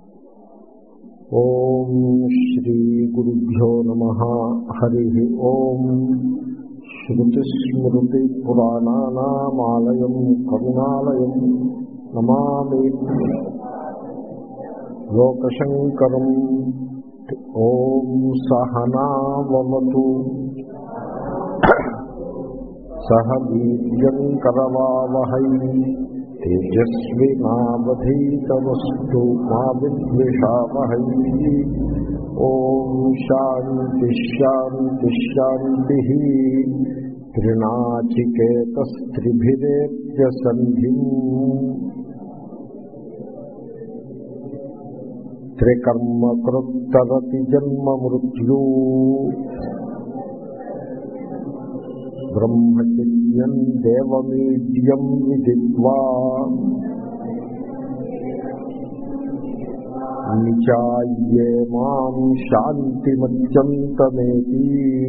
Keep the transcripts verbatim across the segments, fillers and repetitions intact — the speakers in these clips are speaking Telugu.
ఓం శ్రీ గురుభ్యో నమః. హరి ఓం. శ్రుతిస్మృతి పురాణానామాలయం కరుణాలయం నమామి లోకశంకరం. ఓం సహనావతు సహ వీర్యం కరవావహై తేజస్వినావధీతమస్తు మా విద్విషావహై. ఓం శాంతి శాంతి శాంతి. త్రినాచికేతస్త్రిభిరేత్య సంధిం త్రికర్మకృత్తరతి జన్మ మృత్యు బ్రహ్మచర్యం దేవమీడ్యం విదిత్వా నిచాయ్యే మాం శాంతిమత్యంతమేతి.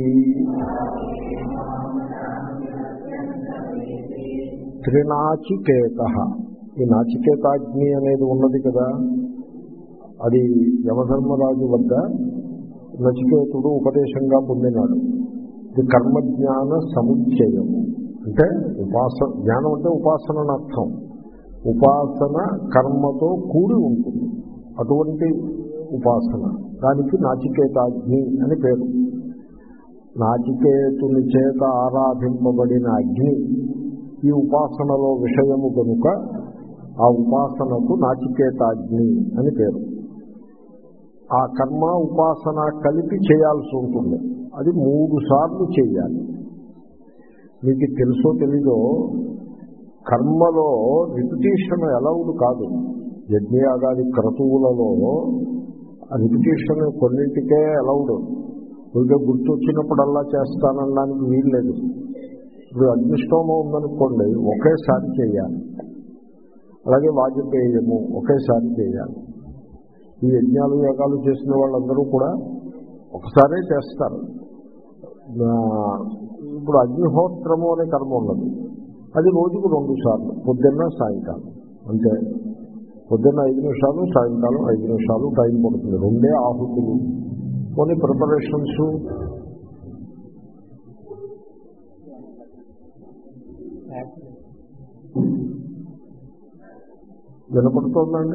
త్రినాచికేతః. ఈ నాచికేతాగ్ని అనేది ఉన్నది కదా, అది యమధర్మరాజు వద్ద నచికేతుడు ఉపదేశంగా పొందినాడు. ఇది కర్మజ్ఞాన సముచ్చయం. అంటే ఉపాసన, జ్ఞానం అంటే ఉపాసన అని అర్థం. ఉపాసన కర్మతో కూడి ఉంటుంది. అటువంటి ఉపాసన, దానికి నాచికేతాగ్ని అని పేరు. నాచికేతుని చేత ఆరాధింపబడిన అగ్ని ఈ ఉపాసనలో విషయము కనుక ఆ ఉపాసనకు నాచికేతాగ్ని అని పేరు. ఆ కర్మ ఉపాసన కలిపి చేయాల్సి ఉంటుంది. అది మూడు సార్లు చేయాలి. మీకు తెలుసో తెలీదో, కర్మలో రిపిటేషన్ అలౌడ్ కాదు. యజ్ఞయాగాది క్రతువులలో రిపిటేషన్ కొన్నింటికే అలౌడ్. ఇంకా గుర్తొచ్చినప్పుడల్లా చేస్తానడానికి వీల్లేదు. ఇప్పుడు అగ్నిష్టోమం ఉందనుకోండి, ఒకేసారి చేయాలి. అలాగే వాజపేయము ఒకేసారి చేయాలి. ఈ యజ్ఞాలు యాగాలు చేసిన వాళ్ళందరూ కూడా ఒకసారే చేస్తారు. ఇప్పుడు అగ్నిహోత్రము అనే కర్మ ఉన్నది, అది రోజుకు రెండు సార్లు, పొద్దున్న సాయంకాలం. అంటే పొద్దున్న ఐదు నిమిషాలు, సాయంకాలం ఐదు నిమిషాలు టైం పడుతుంది. రెండే ఆహుతులు. కొన్ని ప్రిపరేషన్స్ వినపడుతోందండి.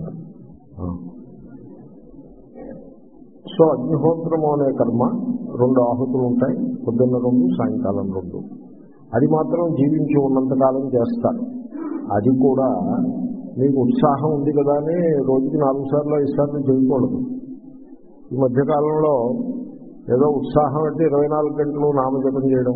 సో అగ్నిహోత్రము అనే కర్మ రెండు ఆహుతులు ఉంటాయి, పొద్దున్న రెండు, సాయంకాలం రెండు. అది మాత్రం జీవించి ఉన్నంతకాలం చేస్తారు. అది కూడా మీకు ఉత్సాహం ఉంది కదా అని రోజుకి నాలుగు సార్లు ఐదు సార్లు చేయకూడదు. ఈ మధ్యకాలంలో ఏదో ఉత్సాహం అంటే ఇరవై నాలుగు గంటలు నామజపం చేయడం,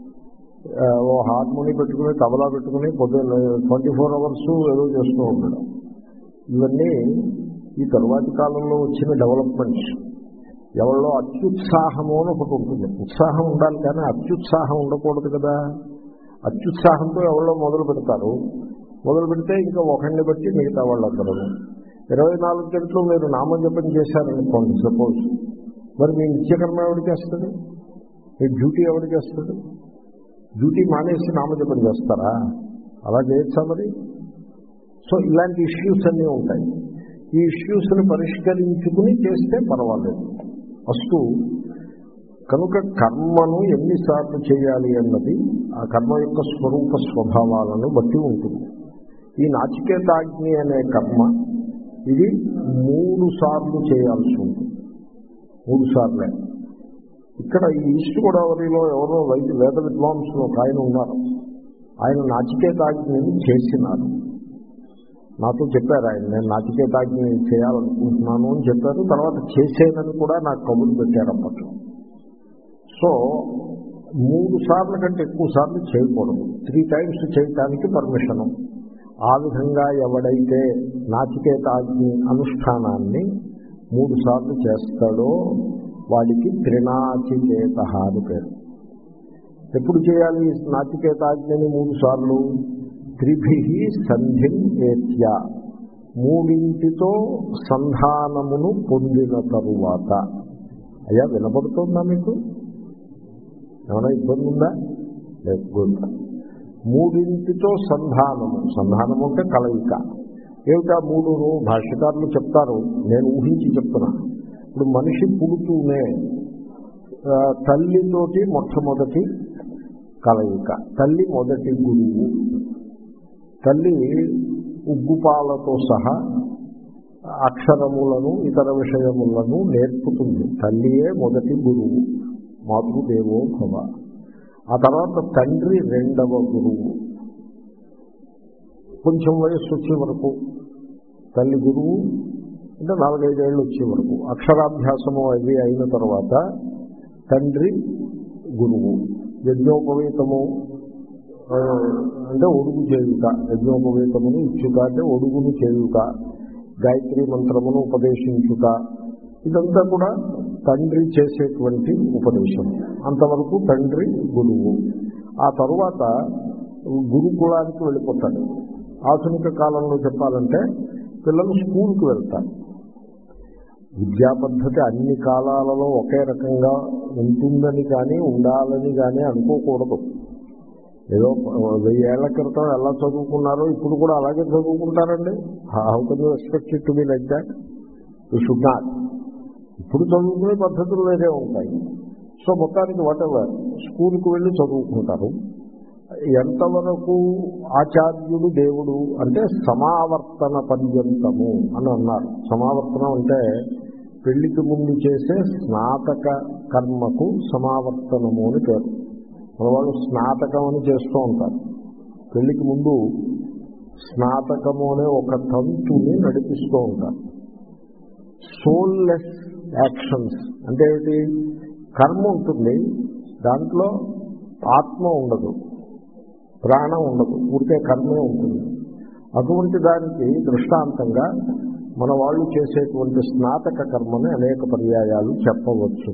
ఓ హార్మోని పెట్టుకుని తబలా పెట్టుకుని పొద్దున్న ట్వంటీ ఫోర్ అవర్స్ ఏదో చేస్తూ ఉండడం. ఇవన్నీ ఈ తరువాతి కాలంలో వచ్చిన డెవలప్మెంట్స్. ఎవరిలో అత్యుత్సాహము అని ఒకటి ఉంటుంది. ఉత్సాహం ఉండాలి కానీ అత్యుత్సాహం ఉండకూడదు కదా. అత్యుత్సాహంతో ఎవరిలో మొదలు పెడతారు. మొదలు పెడితే ఇంకా ఒకరిని బట్టి మిగతా వాళ్ళందరూ. ఇరవై నాలుగు గంటలు మీరు నామజపం చేశారనుకోండి సపోజ్, మరి మీ నిత్యకర్మ ఎవరికి వస్తుంది? మీ డ్యూటీ ఎవరికి వస్తుంది? డ్యూటీ మానేసి నామజపం చేస్తారా? అలా చేయొచ్చా మరి? సో ఇలాంటి ఇష్యూస్ అన్నీ ఉంటాయి. ఈ ఇష్యూస్ని పరిష్కరించుకుని చేస్తే పర్వాలేదు. ఫస్ట్ కనుక కర్మను ఎన్నిసార్లు చేయాలి అన్నది ఆ కర్మ యొక్క స్వరూప స్వభావాలను బట్టి ఉంటుంది. ఈ నాచికేతాగ్ని అనే కర్మ ఇది మూడు సార్లు చేయాల్సి ఉంటుంది. మూడు సార్లే. ఇక్కడ ఈ ఈస్ట్ గోదావరిలో ఎవరో వైద్య వేద విద్వాంసులు ఒక ఆయన ఉన్నారు. ఆయన నాచికేతాగ్నిని చేసినారు. నాతో చెప్పారు ఆయన, నేను నాచికేతాగ్ని చేయాలనుకుంటున్నాను అని చెప్పారు. తర్వాత చేసేనని కూడా నాకు కబుర్లు పెట్టారు అప్పట్లో. సో మూడు సార్ల కంటే ఎక్కువ సార్లు చేయకూడదు. త్రీ టైమ్స్ చేయటానికి పర్మిషను. ఆ విధంగా ఎవడైతే నాచికేతాగ్ని అనుష్ఠానాన్ని మూడు సార్లు చేస్తాడో వాడికి త్రినాచికేత అని పేరు. ఎప్పుడు చేయాలి నాచికేతాగ్నిని? మూడు సార్లు. త్రిభి సంధిం ఏత్య, మూడింటితో సంధానమును పొందిన తరువాత. అయ్యా వినపడుతుందా మీకు? ఏమైనా ఇబ్బంది ఉందా? లేదు. మూడింటితో సంధానము. సంధానము అంటే కలయిక. ఏమిటా మూడును? భాష్యకారులు చెప్తారు, నేను ఊహించి చెప్తున్నా. ఇప్పుడు మనిషి పుడుతూనే తల్లితోటి మొట్టమొదటి కలయిక. తల్లి మొదటి గురువు. తల్లి ఉగ్గుపాలతో సహా అక్షరములను ఇతర విషయములను నేర్పుతుంది. తల్లియే మొదటి గురువు, మాతృదేవో భవ. ఆ తర్వాత తండ్రి రెండవ గురువు. కొంచెం వయస్సు వచ్చే వరకు తల్లి గురువు, అంటే నాలుగైదేళ్ళు వచ్చే వరకు అక్షరాభ్యాసము అవి అయిన తర్వాత తండ్రి గురువు. యజ్ఞోపవీతము అంటే ఒడుగు చేయుట, యజ్ఞోపవీతమును ఇచ్చుట అంటే ఒడుగును చేయుట, గాయత్రి మంత్రమును ఉపదేశించుట, ఇదంతా కూడా తండ్రి చేసేటువంటి ఉపదేశం. అంతవరకు తండ్రి గురువు. ఆ తరువాత గురుకులానికి వెళ్ళిపోతాడు. ఆధునిక కాలంలో చెప్పాలంటే పిల్లలు స్కూల్కి వెళ్తారు. విద్యా పద్ధతి అన్ని కాలాలలో ఒకే రకంగా ఉంటుందని కానీ ఉండాలని కానీ అనుకోకూడదు. ఏదో వెయ్యి ఏళ్ల క్రితం ఎలా చదువుకున్నారో ఇప్పుడు కూడా అలాగే చదువుకుంటారండి. How can you expect it to be like that? You should not. ఇప్పుడు చదువుకునే పద్ధతులు వేరే ఉంటాయి. సో మొత్తానికి వాట్ ఎవర్ స్కూల్కి వెళ్ళి చదువుకుంటారు. ఎంతవరకు ఆచార్యుడు దేవుడు అంటే సమావర్తన పర్యంతము అని అన్నారు. సమావర్తనం అంటే పెళ్లికి ముందు చేసే స్నాతక కర్మకు సమావర్తనము అని పేరు. మన వాళ్ళు స్నాతకం అని చేస్తూ ఉంటారు. పెళ్లికి ముందు స్నాతకము అనే ఒక తంతుని నడిపిస్తూ ఉంటారు. సోల్లెస్ యాక్షన్స్ అంటే ఏమిటి? కర్మ ఉంటుంది, దాంట్లో ఆత్మ ఉండదు, ప్రాణం ఉండదు, ఊరికే కర్మే ఉంటుంది. అటువంటి దానికి దృష్టాంతంగా మన వాళ్ళు చేసేటువంటి స్నాతక కర్మని అనేక పర్యాయాలు చెప్పవచ్చు.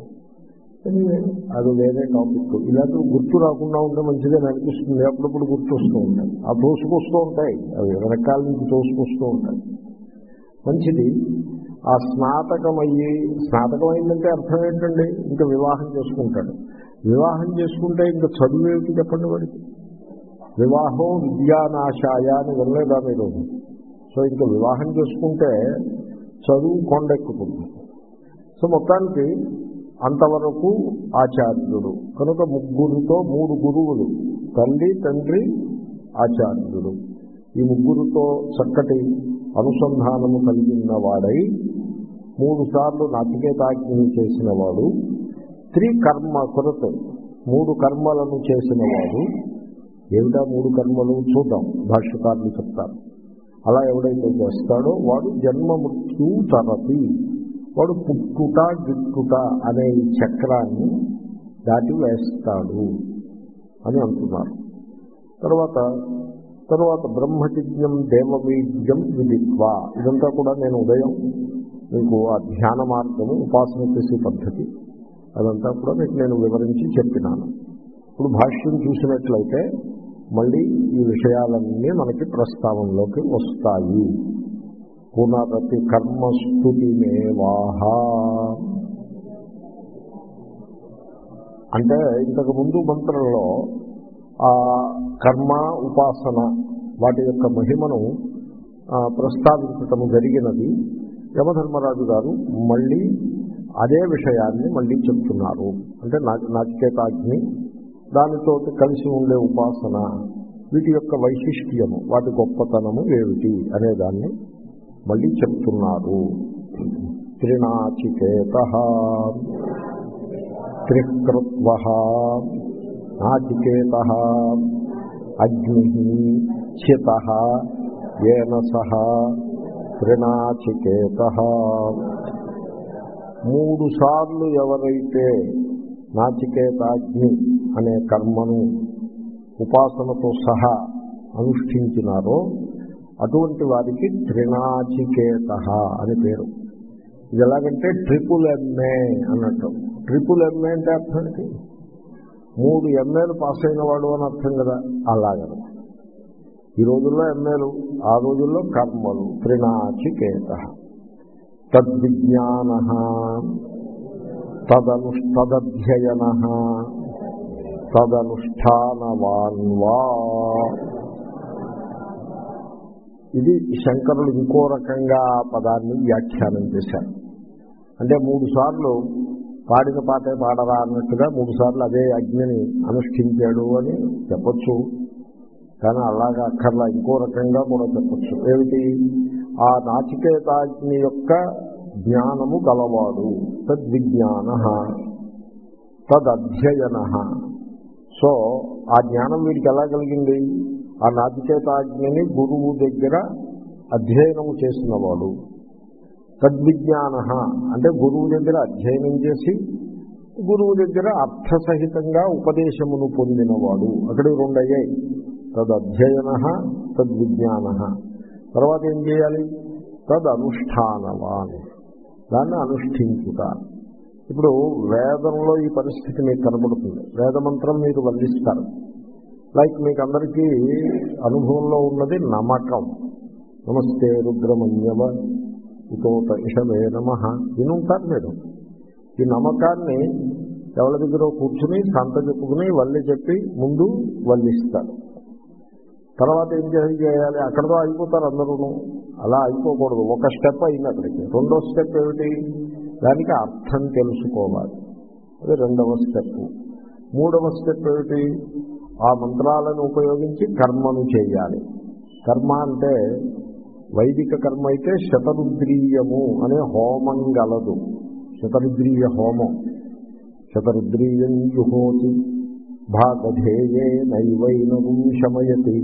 అది వేరే టాపిక్. ఇలాంటి గుర్తు రాకుండా ఉంటే మంచిదని అనిపిస్తుంది. అప్పుడప్పుడు గుర్తు వస్తూ ఉంటాయి, ఆ తోసుకొస్తూ ఉంటాయి, అవి వెనకాల నుంచి తోసుకొస్తూ ఉంటాయి. మంచిది. ఆ స్నాతకం అయ్యి, స్నాతకం అయిందంటే అర్థం ఏంటండి? ఇంకా వివాహం చేసుకుంటాడు. వివాహం చేసుకుంటే ఇంకా చదువు ఏమిటి చెప్పండి వాడికి? వివాహం విద్యానాశాయ అని వినలేదా మీరు? సో ఇంకా వివాహం చేసుకుంటే చదువు కొండెక్కుతుంది. సో మొత్తానికి అంతవరకు ఆచార్యుడు. కనుక ముగ్గురితో మూడు గురువులు, తల్లి, తండ్రి, ఆచార్యుడు. ఈ ముగ్గురితో చక్కటి అనుసంధానము కలిగిన వాడై మూడు సార్లు నాచికేతాగ్ని చేసిన వాడు, త్రికర్మ కృత్ మూడు కర్మలను చేసిన వాడు. ఏమిటా మూడు కర్మలు చూద్దాం, భాష్యకారులు చెప్తారు. అలా ఎవడైతే చేస్తాడో వాడు జన్మ మృత్యు తరపి, వాడు పుట్టుట గిట్టుట అనే ఈ చక్రాన్ని దాటి వేస్తాడు అని అంటున్నారు. తర్వాత తర్వాత బ్రహ్మజిజ్ఞం దేవవీజ్యం విదిత్వా, ఇదంతా కూడా నేను ఉదయం మీకు ఆ ధ్యాన మార్గము, ఉపాసన చేసే పద్ధతి, అదంతా కూడా మీకు నేను వివరించి చెప్పినాను. ఇప్పుడు భాష్యం చూసినట్లయితే మళ్ళీ ఈ విషయాలన్నీ మనకి ప్రస్తావనలోకి వస్తాయి. పునరతి కర్మస్తుతిమేవాహ అంటే ఇంతకు ముందు మంత్రంలో ఆ కర్మ ఉపాసన వాటి యొక్క మహిమను ప్రస్తావించటము జరిగినది. యమధర్మరాజు గారు మళ్ళీ అదే విషయాన్ని మళ్ళీ చెప్తున్నారు. అంటే నాచికేతాగ్ని, దానితో కలిసి ఉండే ఉపాసన, వీటి యొక్క వైశిష్ట్యము, వాటి గొప్పతనము ఏమిటి అనేదాన్ని మళ్ళీ చెప్తున్నారు. త్రినాచికేతః త్రికృత్వః నాచికేతః అగ్నిః చితః ఏన సహ త్రినాచికేతః. మూడు సార్లు ఎవరైతే నాచికేతాగ్ని అనే కర్మను ఉపాసనతో సహా అనుష్ఠించినారో అటువంటి వారికి త్రినాచికేతః అని పేరు. ఇది ఎలాగంటే ట్రిపుల్ ఎంఏ అన్నట్టు. ట్రిపుల్ ఎంఏ అంటే అర్థం ఏంటి? మూడు ఎంఏలు పాస్ అయిన వాడు అని అర్థం కదా. అలాగ ఈ రోజుల్లో ఎంఏలు, ఆ రోజుల్లో కర్మలు. త్రినాచికేతః తద్విజ్ఞానః తదనుష్ఠదధ్యయనః తదనుష్ఠానవాన్ వా. ఇది శంకరులు ఇంకో రకంగా ఆ పదాన్ని వ్యాఖ్యానం చేశారు. అంటే మూడు సార్లు పాడిన పాటే పాడరా అన్నట్టుగా మూడు సార్లు అదే అగ్నిని అనుష్ఠించాడు అని చెప్పచ్చు. కానీ అలాగా అక్కర్లా, ఇంకో రకంగా కూడా చెప్పచ్చు. ఏమిటి? ఆ నాచికేతాగ్ని యొక్క జ్ఞానము గలవాడు, తద్విజ్ఞాన తదధ్యయన. సో ఆ జ్ఞానం వీడికి ఎలా కలిగింది? ఆ నాచికేతాగ్నిని గురువు దగ్గర అధ్యయనము చేసినవాడు. తద్విజ్ఞాన అంటే గురువు దగ్గర అధ్యయనం చేసి గురువు దగ్గర అర్థసహితంగా ఉపదేశమును పొందినవాడు. అక్కడికి రెండు అయ్యాయి, తదధ్యయన తద్విజ్ఞాన. తర్వాత ఏం చేయాలి? తదనుష్ఠానవాన్, దాన్ని అనుష్ఠించుట. ఇప్పుడు వేదంలో ఈ పరిస్థితి మీకు కనబడుతుంది. వేదమంత్రం మీరు వల్లిస్తారు. లైక్ మీకు అందరికీ అనుభవంలో ఉన్నది నమకం. నమస్తే రుద్రమన్యవ ఉతోత ఇషమే నమః వినుంటారు మీరు. ఈ నమ్మకాన్ని ఎవరి దగ్గర కూర్చుని సంత చెప్పుకుని వల్లి చెప్పి ముందు వల్లిస్తారు. తర్వాత ఏం చేయాలి? అక్కడతో అయిపోతారు అందరూ. అలా అయిపోకూడదు. ఒక స్టెప్ అయింది అక్కడికి. రెండో స్టెప్ ఏమిటి? దానికి అర్థం తెలుసుకోవాలి. అది రెండవ స్టెప్. మూడవ స్టెప్ ఏమిటి? ఆ మంత్రాలను ఉపయోగించి కర్మను చేయాలి. కర్మ అంటే వైదిక కర్మ అయితే శతరుద్రీయము అనే హోమం గలదు. శతరుద్రీయ హోమం. శతరుద్రీయం జుహోతి భాగధేయే నైవైనవం శమయతి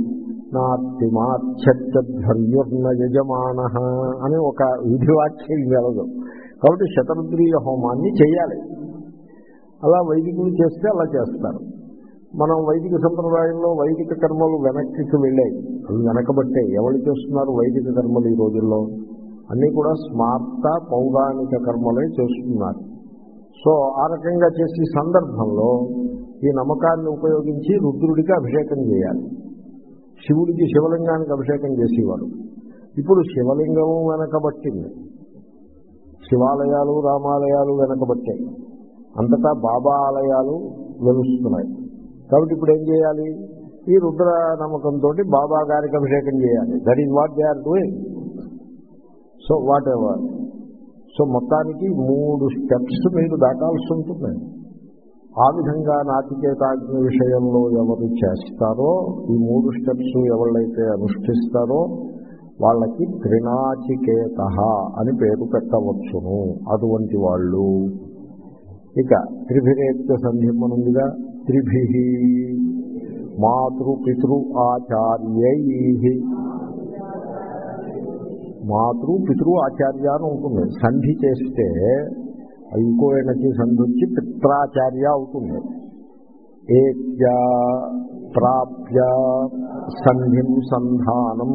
నాస్తిమాచ్ఛత్యధ్వర్యుర్న యజమాన అని ఒక విధివాక్యం గలదు. కాబట్టి శతరుద్రీయ హోమాన్ని చేయాలి. అలా వైదికులు చేస్తే అలా చేస్తారు. మనం వైదిక సంప్రదాయంలో వైదిక కర్మలు వెనక్కి వెళ్ళాయి. అవి వెనకబట్టే. ఎవరు చేస్తున్నారు వైదిక కర్మలు ఈ రోజుల్లో? అన్నీ కూడా స్మార్త పౌరాణిక కర్మలే చేస్తున్నారు. సో ఆ రకంగా చేసే సందర్భంలో ఈ నమ్మకాన్ని ఉపయోగించి రుద్రుడికి అభిషేకం చేయాలి. శివుడికి శివలింగానికి అభిషేకం చేసేవారు. ఇప్పుడు శివలింగము వెనకబట్టింది. శివాలయాలు రామాలయాలు వెనకబట్టాయి. అంతటా బాబా ఆలయాలు వెలుస్తున్నాయి. కాబట్టి ఇప్పుడు ఏం చేయాలి? ఈ రుద్ర నమ్మకంతో బాబా గారికి అభిషేకం చేయాలి. That is what they are doing. So whatever. So మొత్తానికి మూడు స్టెప్స్ మీరు దాటాల్సి ఉంటుంది. ఆ విధంగా నాచికేతాగ్ని విషయంలో ఎవరు చేస్తారో, ఈ మూడు స్టెప్స్ ఎవరైతే అనుష్ఠిస్తారో వాళ్ళకి త్రినాచికేత అని పేరు పెట్టవచ్చును. అటువంటి వాళ్ళు. ఇక త్రిభిరేత్య సంధిమనుందిగా త్రిభి మాతృపితృ ఆచార్యై. మాతృ పితృ ఆచార్య అని ఉంటుంది. సంధి చేస్తే ఇంకో ఎనకి సంధి వచ్చి పిత్రాచార్య అవుతుంది. ఏత్య ప్రాప్య సంధిం సంధానం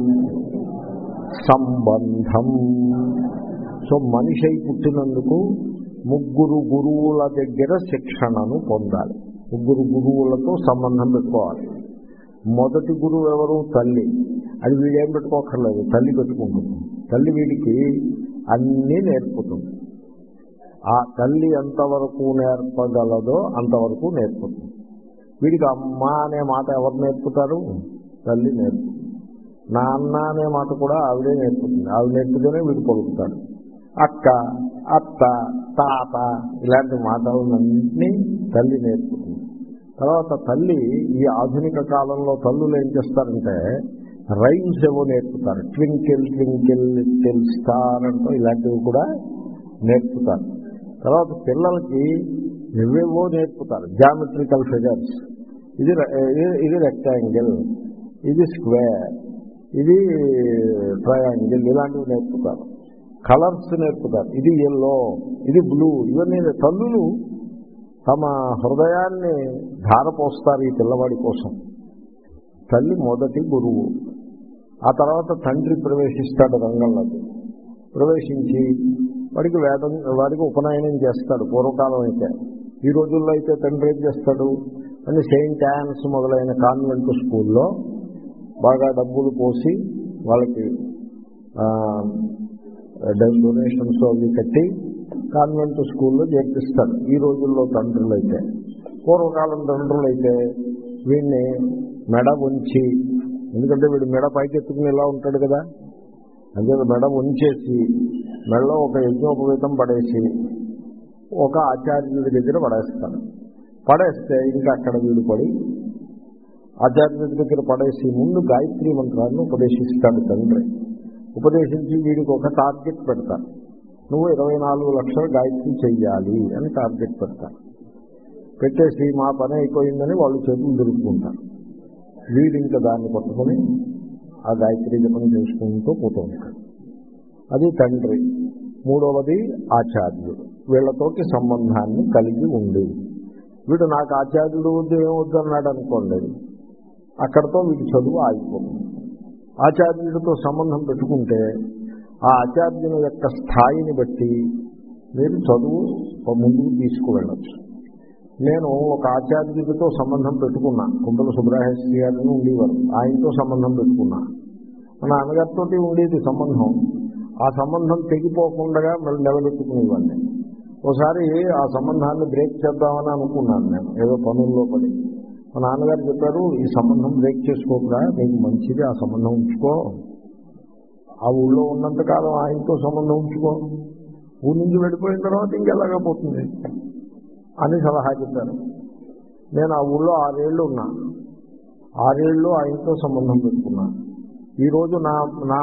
సంబంధం. సో మనిషి అయి పుట్టినందుకు ముగ్గురు గురువుల దగ్గర శిక్షణను పొందాలి. ముగ్గురు గురువులతో సంబంధం పెట్టుకోవాలి. మొదటి గురువు ఎవరు? తల్లి. అది వీడేం పెట్టుకోకర్లేదు, తల్లి పెట్టుకుంటుంది. తల్లి వీడికి అన్నీ నేర్పుతుంది. ఆ తల్లి ఎంతవరకు నేర్పగలదో అంతవరకు నేర్పుతుంది. వీడికి అమ్మ అనే మాట ఎవరు నేర్పుతారు? తల్లి నేర్పుతుంది. నాన్న అనే మాట కూడా ఆవిడే నేర్పుతుంది. ఆవిడ నేర్పుతూనే వీడు పలుకుతాడు. అక్క, అత్త, తాత ఇలాంటి మాటలన్నింటినీ తల్లి నేర్పుతుంది. తర్వాత తల్లి ఈ ఆధునిక కాలంలో తల్లులు ఏం చేస్తారంటే రైమ్స్ ఏవో నేర్పుతారు. ట్వింకిల్ ట్వింకిల్ లిటిల్ స్టార్ అంటూ ఇలాంటివి కూడా నేర్పుతారు. తర్వాత పిల్లలకి ఎవేవో నేర్పుతారు. Geometrical figures. ఇది ఇది రెక్టాంగిల్, ఇది స్క్వేర్, ఇది ట్రయాంగిల్ ఇలాంటివి నేర్పుతారు. కలర్స్ నేర్పుతారు. ఇది ఎల్లో, ఇది బ్లూ. ఇవన్నీ తల్లులు తమ హృదయాన్ని ధారపోస్తారు ఈ పిల్లవాడి కోసం. తల్లి మొదటి గురువు. ఆ తర్వాత తండ్రి ప్రవేశిస్తాడు రంగంలోకి. ప్రవేశించి వాడికి వేదం వాడికి ఉపనయనం చేస్తాడు. పూర్వకాలం అయితే. ఈ రోజుల్లో అయితే తండ్రి ఏం చేస్తాడు అని సెయింట్ యాన్స్ మొదలైన కాన్వెంట్ స్కూల్లో బాగా డబ్బులు పోసి వాళ్ళకి డొనేషన్స్ అవి కట్టి కాన్వెంట్ స్కూల్లో చేర్పిస్తాడు. ఈ రోజుల్లో తండ్రులు అయితే. పూర్వకాలం తండ్రులు అయితే వీడిని మెడ ఉంచి ఎందుకంటే వీడు మెడ పైకెత్తుకుని ఇలా ఉంటాడు కదా, అంటే మెడ ఉంచేసి మెడలో ఒక యజ్ఞోపవీతం పడేసి ఒక ఆచార్యుడి దగ్గర పడేస్తాడు. పడేస్తే ఇంకా అక్కడ వీడు పడి ఆచార్యుడి దగ్గర పడేసి ముందు గాయత్రి మంత్రాన్ని ఉపదేశిస్తాడు తండ్రి. ఉపదేశించి వీడికి ఒక టార్గెట్ పెడతారు, నువ్వు ఇరవై నాలుగు లక్షల గాయత్రి చెయ్యాలి అని టార్గెట్ పెడతారు. పెట్టేసి మా పని అయిపోయిందని వాళ్ళు చేతులు దురుపుకుంటారు. వీడు ఇంకా దాన్ని పట్టుకొని ఆ గాయత్రి జపం చేసుకుంటూ పోతూ ఉంటాడు. అది తండ్రి. మూడవది ఆచార్యుడు. వీళ్లతోటి సంబంధాన్ని కలిగి ఉండి, వీడు నాకు ఆచార్యుడు వద్దు ఏమొద్దు అన్నాడు అనుకోండి, అక్కడతో వీడి చదువు ఆగిపోతుంది. ఆచార్యుడితో సంబంధం పెట్టుకుంటే ఆ ఆచార్యుని యొక్క స్థాయిని బట్టి మీరు చదువు ముందుకు తీసుకువెళ్ళచ్చు. నేను ఒక ఆచార్యుడితో సంబంధం పెట్టుకున్నా, కుంటల సుబ్రహ్మణ్య గారిని ఉండేవారు, ఆయనతో సంబంధం పెట్టుకున్నా. మన నాన్నగారితో ఉండేది సంబంధం. ఆ సంబంధం తెగిపోకుండా మళ్ళీ నిలబెట్టుకునేవాడిని. ఒకసారి ఆ సంబంధాన్ని బ్రేక్ చేద్దామని అనుకున్నాను నేను, ఏదో పనుల్లో పడి. మా నాన్నగారు చెప్పారు, ఈ సంబంధం బ్రేక్ చేసుకోకుండా నీకు మంచిది, ఆ సంబంధం ఉంచుకో, ఆ ఊళ్ళో ఉన్నంతకాలం ఆయనతో సంబంధం ఉంచుకో, ఊరి నుంచి వెళ్ళిపోయిన తర్వాత ఇంకెలాగా పోతుంది అని సలహా చెప్పారు. నేను ఆ ఊళ్ళో ఆరేళ్లు ఉన్నా, ఆరేళ్లు ఆయనతో సంబంధం పెట్టుకున్నా. ఈరోజు నా నా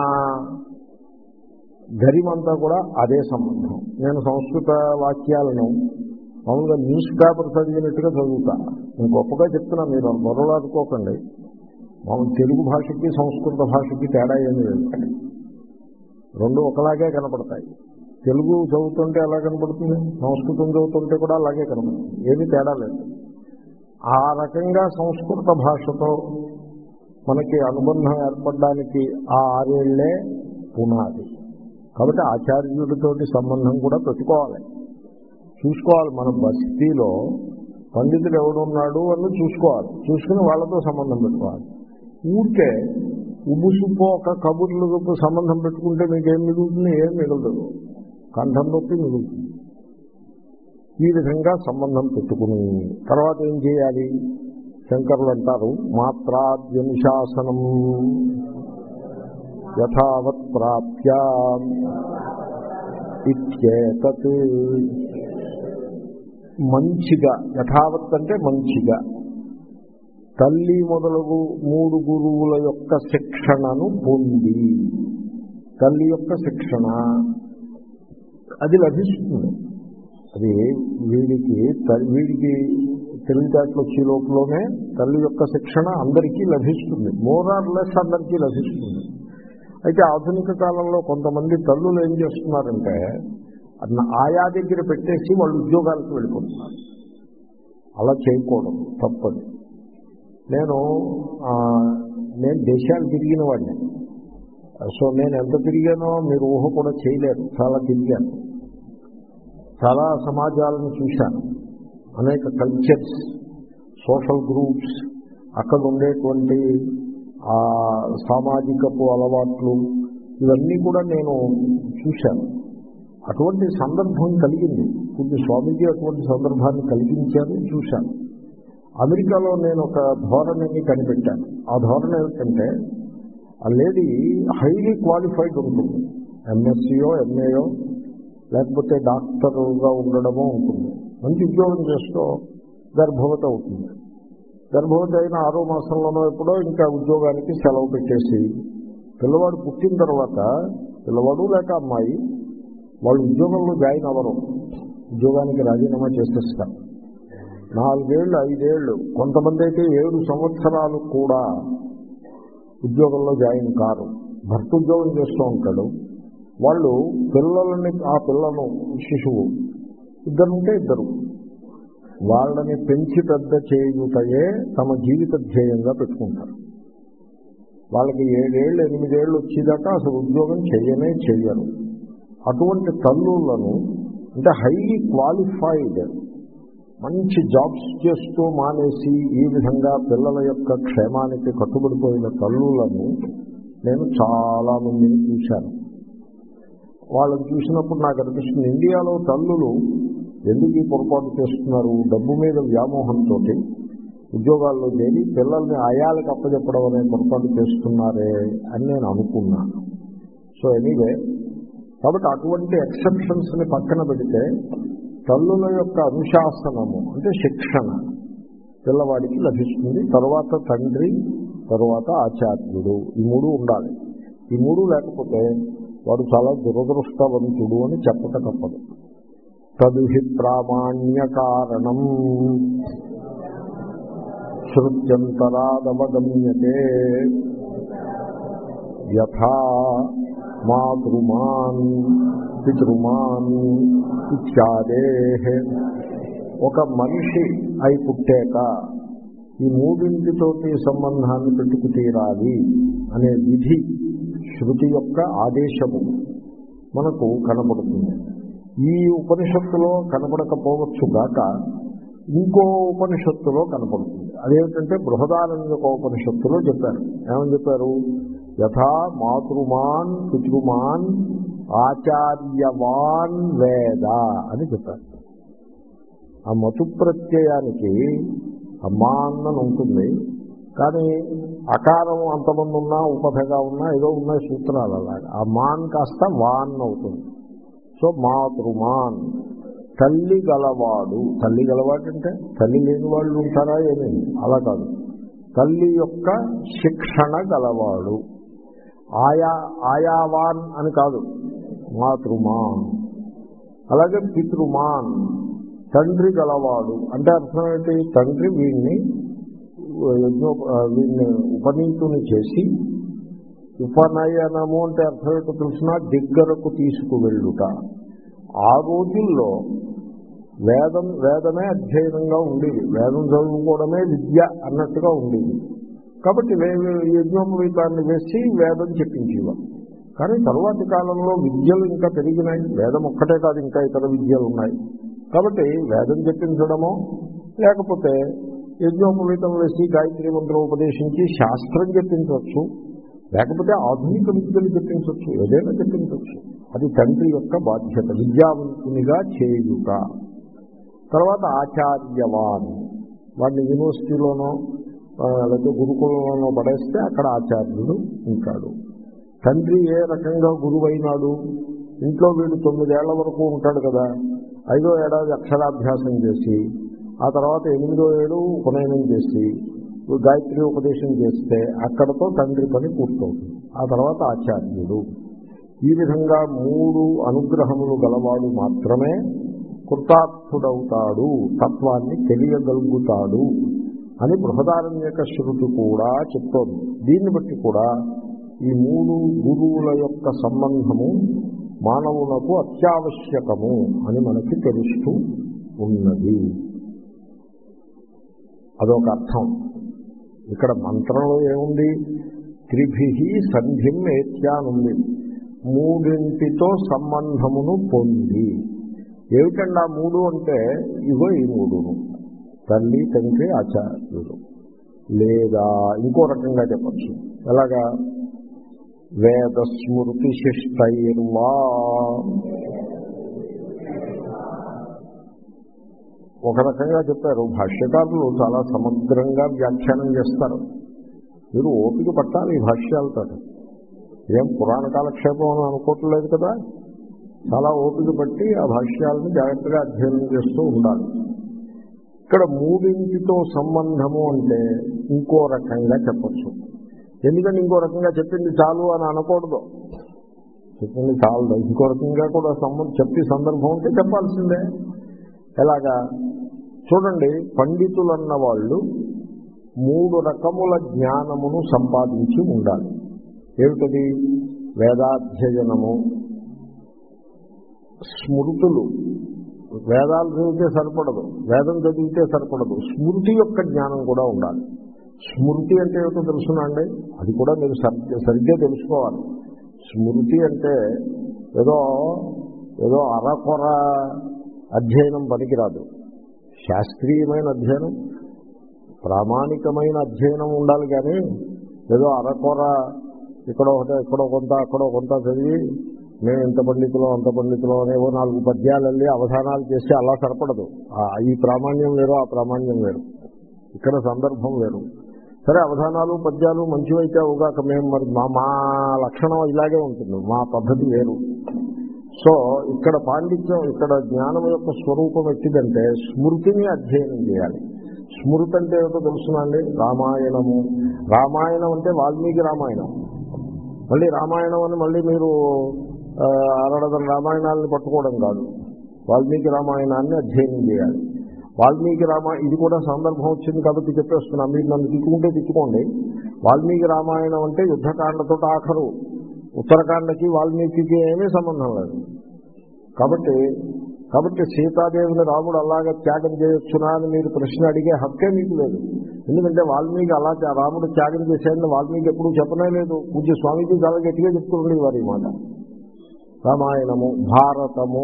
గరిమంతా కూడా అదే సంబంధం. నేను సంస్కృత వాక్యాలను మామూలుగా న్యూస్ పేపర్ చదివినట్టుగా చదువుతా. నేను గొప్పగా చెప్తున్నా, మీరు మరొకరు అనుకోకండి. మామూలు తెలుగు భాషకి సంస్కృత భాషకి తేడా ఏమీ లేదు, రెండు ఒకలాగే కనపడతాయి. తెలుగు చదువుతుంటే ఎలా కనపడుతుంది, సంస్కృతం చదువుతుంటే కూడా అలాగే కనపడుతుంది, ఏమీ తేడా లేదు. ఆ రకంగా సంస్కృత భాషతో మనకి అనుబంధం ఏర్పడడానికి ఆ ఆరేళ్లే పునాది. కాబట్టి ఆచార్యుడితోటి సంబంధం కూడా పెట్టుకోవాలి, చూసుకోవాలి. మన బస్తీలో పండితుడు ఎవడున్నాడు అని చూసుకోవాలి, చూసుకుని వాళ్ళతో సంబంధం పెట్టుకోవాలి. ఊరికే ఉబుసుపోక కబుర్లకు సంబంధం పెట్టుకుంటే మీకు ఏం మిగులుతుంది? ఏం మిగలదు, కంఠం నొప్పి మిగులుతుంది. ఈ విధంగా సంబంధం పెట్టుకుని తర్వాత ఏం చేయాలి? శంకరులు అంటారు, మాత్రాద్యనుశాసనం యథావత్ ప్రాప్య ఇత్యేతత్. మంచిగా, యథావత్ అంటే మంచిగా, తల్లి మొదలగు మూడు గురువుల యొక్క శిక్షణను పొంది, తల్లి యొక్క శిక్షణ అది లభిస్తుంది. అది వీడికి వీడికి తెలివితేటలు వచ్చే లోపలనే తల్లి యొక్క శిక్షణ అందరికీ లభిస్తుంది, మోర్ ఆర్ లెస్ అందరికీ లభిస్తుంది. అయితే ఆధునిక కాలంలో కొంతమంది తల్లులు ఏం చేస్తున్నారంటే ఆయా దగ్గర పెట్టేసి వాళ్ళు ఉద్యోగాలకు వెళ్ళిపోతున్నారు. అలా చేయకూడదు, తప్పదు. నేను నేను దేశాలు తిరిగిన వాడిని. సో నేను ఎంత తిరిగానో మీరు ఊహ కూడా చేయలేరు. చాలా తిరిగాను, చాలా సమాజాలను చూశాను, అనేక కల్చర్స్, సోషల్ గ్రూప్స్, అక్కడ ఉండేటువంటి ఆ సామాజికపు అలవాట్లు, ఇవన్నీ కూడా నేను చూశాను. అటువంటి సందర్భం కలిగింది. పూజ్య స్వామీజీ అటువంటి సందర్భాన్ని కలిగించారు, చూశాను. అమెరికాలో నేను ఒక ధోరణిని కనిపెట్టాను. ఆ ధోరణి ఏమిటంటే, ఆ లేడీ హైలీ క్వాలిఫైడ్ ఉంటుంది, ఎంఎస్సీయో ఎంఏయో లేకపోతే డాక్టర్గా ఉండడమో ఉంటుంది, మంచి ఉద్యోగం చేస్తూ గర్భవతి అవుతుంది. గర్భవతి అయిన ఆరో మాసంలోనో ఎప్పుడో ఇంకా ఉద్యోగానికి సెలవు పెట్టేసి, పిల్లవాడు పుట్టిన తర్వాత పిల్లవాడు లేక అమ్మాయి వాళ్ళు ఉద్యోగంలో జాయిన్ అవ్వరు, ఉద్యోగానికి రాజీనామా చేసేస్తారు. నాలుగేళ్లు ఐదేళ్లు కొంతమంది అయితే ఏడు సంవత్సరాలు కూడా ఉద్యోగంలో జాయిన్ కారు. భర్త ఉద్యోగం చేస్తూ ఉంటాడు. వాళ్ళు పిల్లలని, ఆ పిల్లను శిశువు ఇద్దరుంటే ఇద్దరు, వాళ్ళని పెంచి పెద్ద చేయుటయే తమ జీవిత ధ్యేయంగా పెట్టుకుంటారు. వాళ్ళకి ఏడేళ్ళు ఎనిమిదేళ్ళు వచ్చేదాకా అసలు ఉద్యోగం చెయ్యనే చెయ్యరు. అటువంటి తల్లులను, అంటే హైలీ క్వాలిఫైడ్ మంచి జాబ్స్ చేస్తూ మానేసి ఈ విధంగా పిల్లల యొక్క క్షేమానికి కట్టుబడిపోయిన తల్లులను నేను చాలా మందిని చూశాను. వాళ్ళని చూసినప్పుడు నాకు అనిపిస్తుంది, ఇండియాలో తల్లులు ఎందుకు ఈ పొరపాటు చేస్తున్నారు? డబ్బు మీద వ్యామోహంతో ఉద్యోగాల్లో చేరి పిల్లల్ని ఆయాలకు అప్పచెప్పడం అనే పొరపాటు చేస్తున్నారే అని నేను అనుకున్నాను. సో ఎనీవే, కాబట్టి అటువంటి ఎక్సెప్షన్స్ని పక్కన పెడితే తల్లుల యొక్క అనుశాసనము అంటే శిక్షణ పిల్లవాడికి లభిస్తుంది. తరువాత తండ్రి, తరువాత ఆచార్యుడు, ఈ మూడు ఉండాలి. ఈ మూడు లేకపోతే వాడు చాలా దురదృష్టవంతుడు అని చెప్పక తప్పదు. తదుహి ప్రామాణ్య కారణం శృత్యంతరాదవగమ్యతే యథా మాతృమాన్ పితృమాన్ ఇత్యాదేః. ఒక మనిషి అయి పుట్టాక ఈ మూడింటితోటి సంబంధాన్ని పెట్టుకు తీరాలి అనే విధి శృతి యొక్క ఆదేశము మనకు కనపడుతుంది. ఈ ఉపనిషత్తులో కనపడకపోవచ్చు గాక ఇంకో ఉపనిషత్తులో కనపడుతుంది. అదేమిటంటే బృహదారణ్యక ఉపనిషత్తులో చెప్పారు. ఏమని చెప్పారు? యథా మాతృమాన్ పితృమాన్ ఆచార్యవాన్ వేద అని చెప్పారు. ఆ మతు ప్రత్యయానికి అమ్మాన్నని ఉంటుంది, కానీ అకారం అంతమంది ఉన్నా ఉపధగా ఉన్నా ఏదో ఉన్నాయి సూత్రాలు అలాగా. ఆ మాన్ కాస్త వాన్ అవుతుంది. సో మాతృమాన్ తల్లి గలవాడు. తల్లి గలవాడు అంటే తల్లి లేని వాళ్ళు ఉంటారా ఏమి? అలా కాదు, తల్లి యొక్క శిక్షణ గలవాడు. ఆయా ఆయావాన్ అని కాదు, మాతృమాన్. అలాగే పితృమాన్ తండ్రి గలవాడు అంటే అర్థం ఏంటి? తండ్రి వీడిని యజ్ఞో వీడిని ఉపనీతుని చేసి, ఉపనయనము అంటే అర్థం ఏంటో తెలిసిన దగ్గరకు తీసుకువెళ్ళుట. ఆ రోజుల్లో వేదం వేదమే అధ్యయనంగా ఉండేది, వేదం చదువుకోవడమే విద్య అన్నట్టుగా ఉండేది. కాబట్టి యజ్ఞోపవీతాన్ని వేసి వేదం చెప్పించేవారు. కానీ తరువాతి కాలంలో విద్యలు ఇంకా పెరిగినాయి. వేదం ఒక్కటే కాదు, ఇంకా ఇతర విద్యలు ఉన్నాయి. కాబట్టి వేదం చెప్పించడమో లేకపోతే యజ్ఞోపవీతం వేసి గాయత్రి మంత్రం ఉపదేశించి శాస్త్రం చెప్పించవచ్చు, లేకపోతే ఆధునిక విద్యలు చెప్పించవచ్చు, ఏదైనా చెప్పించవచ్చు. అది తండ్రి యొక్క బాధ్యత, విద్యావంతునిగా చేయుట. తర్వాత ఆచార్యవాన్, వాడిని యూనివర్సిటీలోనో లేకపోతే గురుకులంలోనో పడేస్తే అక్కడ ఆచార్యుడు ఉంటాడు. తండ్రి ఏ రకంగా గురువైనాడు? ఇంట్లో వీడు తొమ్మిదేళ్ల వరకు ఉంటాడు కదా, ఐదో ఏడాది అక్షరాభ్యాసం చేసి ఆ తర్వాత ఎనిమిదో ఏడు ఉపనయనం చేసి గాయత్రి ఉపదేశం చేస్తే అక్కడతో తండ్రి పని పూర్తవుతుంది. ఆ తర్వాత ఆచార్యుడు. ఈ విధంగా మూడు అనుగ్రహములు గలవాడు మాత్రమే కృతార్థుడవుతాడు, తత్వాన్ని తెలియగలుగుతాడు అని బృహదారణ్యక శృతి కూడా చెప్తోంది. దీన్ని బట్టి కూడా ఈ మూడు గురువుల యొక్క సంబంధము మానవులకు అత్యావశ్యకము అని మనకి తెలుస్తూ ఉన్నది. అదొక అర్థం. ఇక్కడ మంత్రంలో ఏముంది? త్రిభిహి సంధిం ఏత్యానుంది, మూడింటితో సంబంధమును పొంది. ఏమిటండి ఆ మూడు అంటే? ఇగో ఈ మూడును, తల్లి తండ్రి ఆచార్యుడు. లేదా ఇంకో రకంగా చెప్పచ్చు. ఎలాగా? వేద స్మృతి శిష్టైర్వా, ఒక రకంగా చెప్పారు. భాష్యకారులు చాలా సమగ్రంగా వ్యాఖ్యానం చేస్తారు. మీరు ఓపిక పట్టాలి ఈ భాష్యాలతో. ఏం పురాణ కాలక్షేపం అని అనుకోవట్లేదు కదా, చాలా ఓపిక పట్టి ఆ భాష్యాలను జాగ్రత్తగా అధ్యయనం చేస్తూ ఉండాలి. ఇక్కడ మూడింటితో సంబంధము అంటే ఇంకో రకంగా చెప్పచ్చు. ఎందుకంటే ఇంకో రకంగా చెప్పింది చాలు అని అనకూడదు. చెప్పింది చాలు, ఇంకో రకంగా కూడా సంబంధం చెప్పి సందర్భం ఉంటే చెప్పాల్సిందే. ఎలాగా? చూడండి, పండితులన్న వాళ్ళు మూడు రకముల జ్ఞానమును సంపాదించి ఉండాలి. ఏమిటది? వేదాధ్యయనము, స్మృతులు. వేదాలు చదివితే సరిపడదు, వేదం చదివితే సరిపడదు, స్మృతి యొక్క జ్ఞానం కూడా ఉండాలి. స్మృతి అంటే ఏమిటో తెలుసునండి, అది కూడా మీరు సరిగ్గా సరిగ్గా తెలుసుకోవాలి. స్మృతి అంటే ఏదో ఏదో అరకొర అధ్యయనం పనికిరాదు. శాస్త్రీయమైన అధ్యయనం, ప్రామాణికమైన అధ్యయనం ఉండాలి. కానీ ఏదో అరకొర ఇక్కడ ఒకటే ఇక్కడో కొంత అక్కడో కొంత చదివి మేము ఇంత పండితులు అంత పండితులు అనేవో నాలుగు పద్యాలల్లి అవధానాలు చేస్తే అలా సరిపడదు. ఈ ప్రామాణ్యం వేరు, ఆ ప్రామాణ్యం వేరు. ఇక్కడ సందర్భం వేరు. సరే, అవధానాలు పద్యాలు మంచివైతే అవుగాక, మేము మరి మా మా లక్షణం ఇలాగే ఉంటుంది, మా పద్ధతి వేరు. సో ఇక్కడ పాండిత్యం, ఇక్కడ జ్ఞానం యొక్క స్వరూపం ఎట్టిదంటే స్మృతిని అధ్యయనం చేయాలి. స్మృతి అంటే ఏమిటో తెలుసునండి. రామాయణము, రామాయణం అంటే వాల్మీకి రామాయణం. మళ్ళీ రామాయణం అని మళ్ళీ మీరు అరడదన రామాయణాలను పట్టుకోవడం కాదు, వాల్మీకి రామాయణాన్ని అధ్యయనం చేయాలి. వాల్మీకి రామా ఇది కూడా సందర్భం వచ్చింది కాబట్టి చెప్పేస్తున్నా, మీరు నన్ను తిట్టుకుంటే తిట్టుకోండి. వాల్మీకి రామాయణం అంటే యుద్ధకాండతో ఆఖరు, ఉత్తరకాండకి వాల్మీకి ఏమీ సంబంధం లేదు. కాబట్టి కాబట్టి సీతాదేవిని రాముడు అలాగే త్యాగం చేయొచ్చునా అని మీరు ప్రశ్న అడిగే హక్కే మీకు లేదు. ఎందుకంటే వాల్మీకి అలా రాముడు త్యాగం చేశాడని వాల్మీకి ఎప్పుడూ చెప్పనే లేదు. పూజ్య స్వామీజీ చాలా గట్టిగా చెప్తుండే వారి మాట. రామాయణము, భారతము,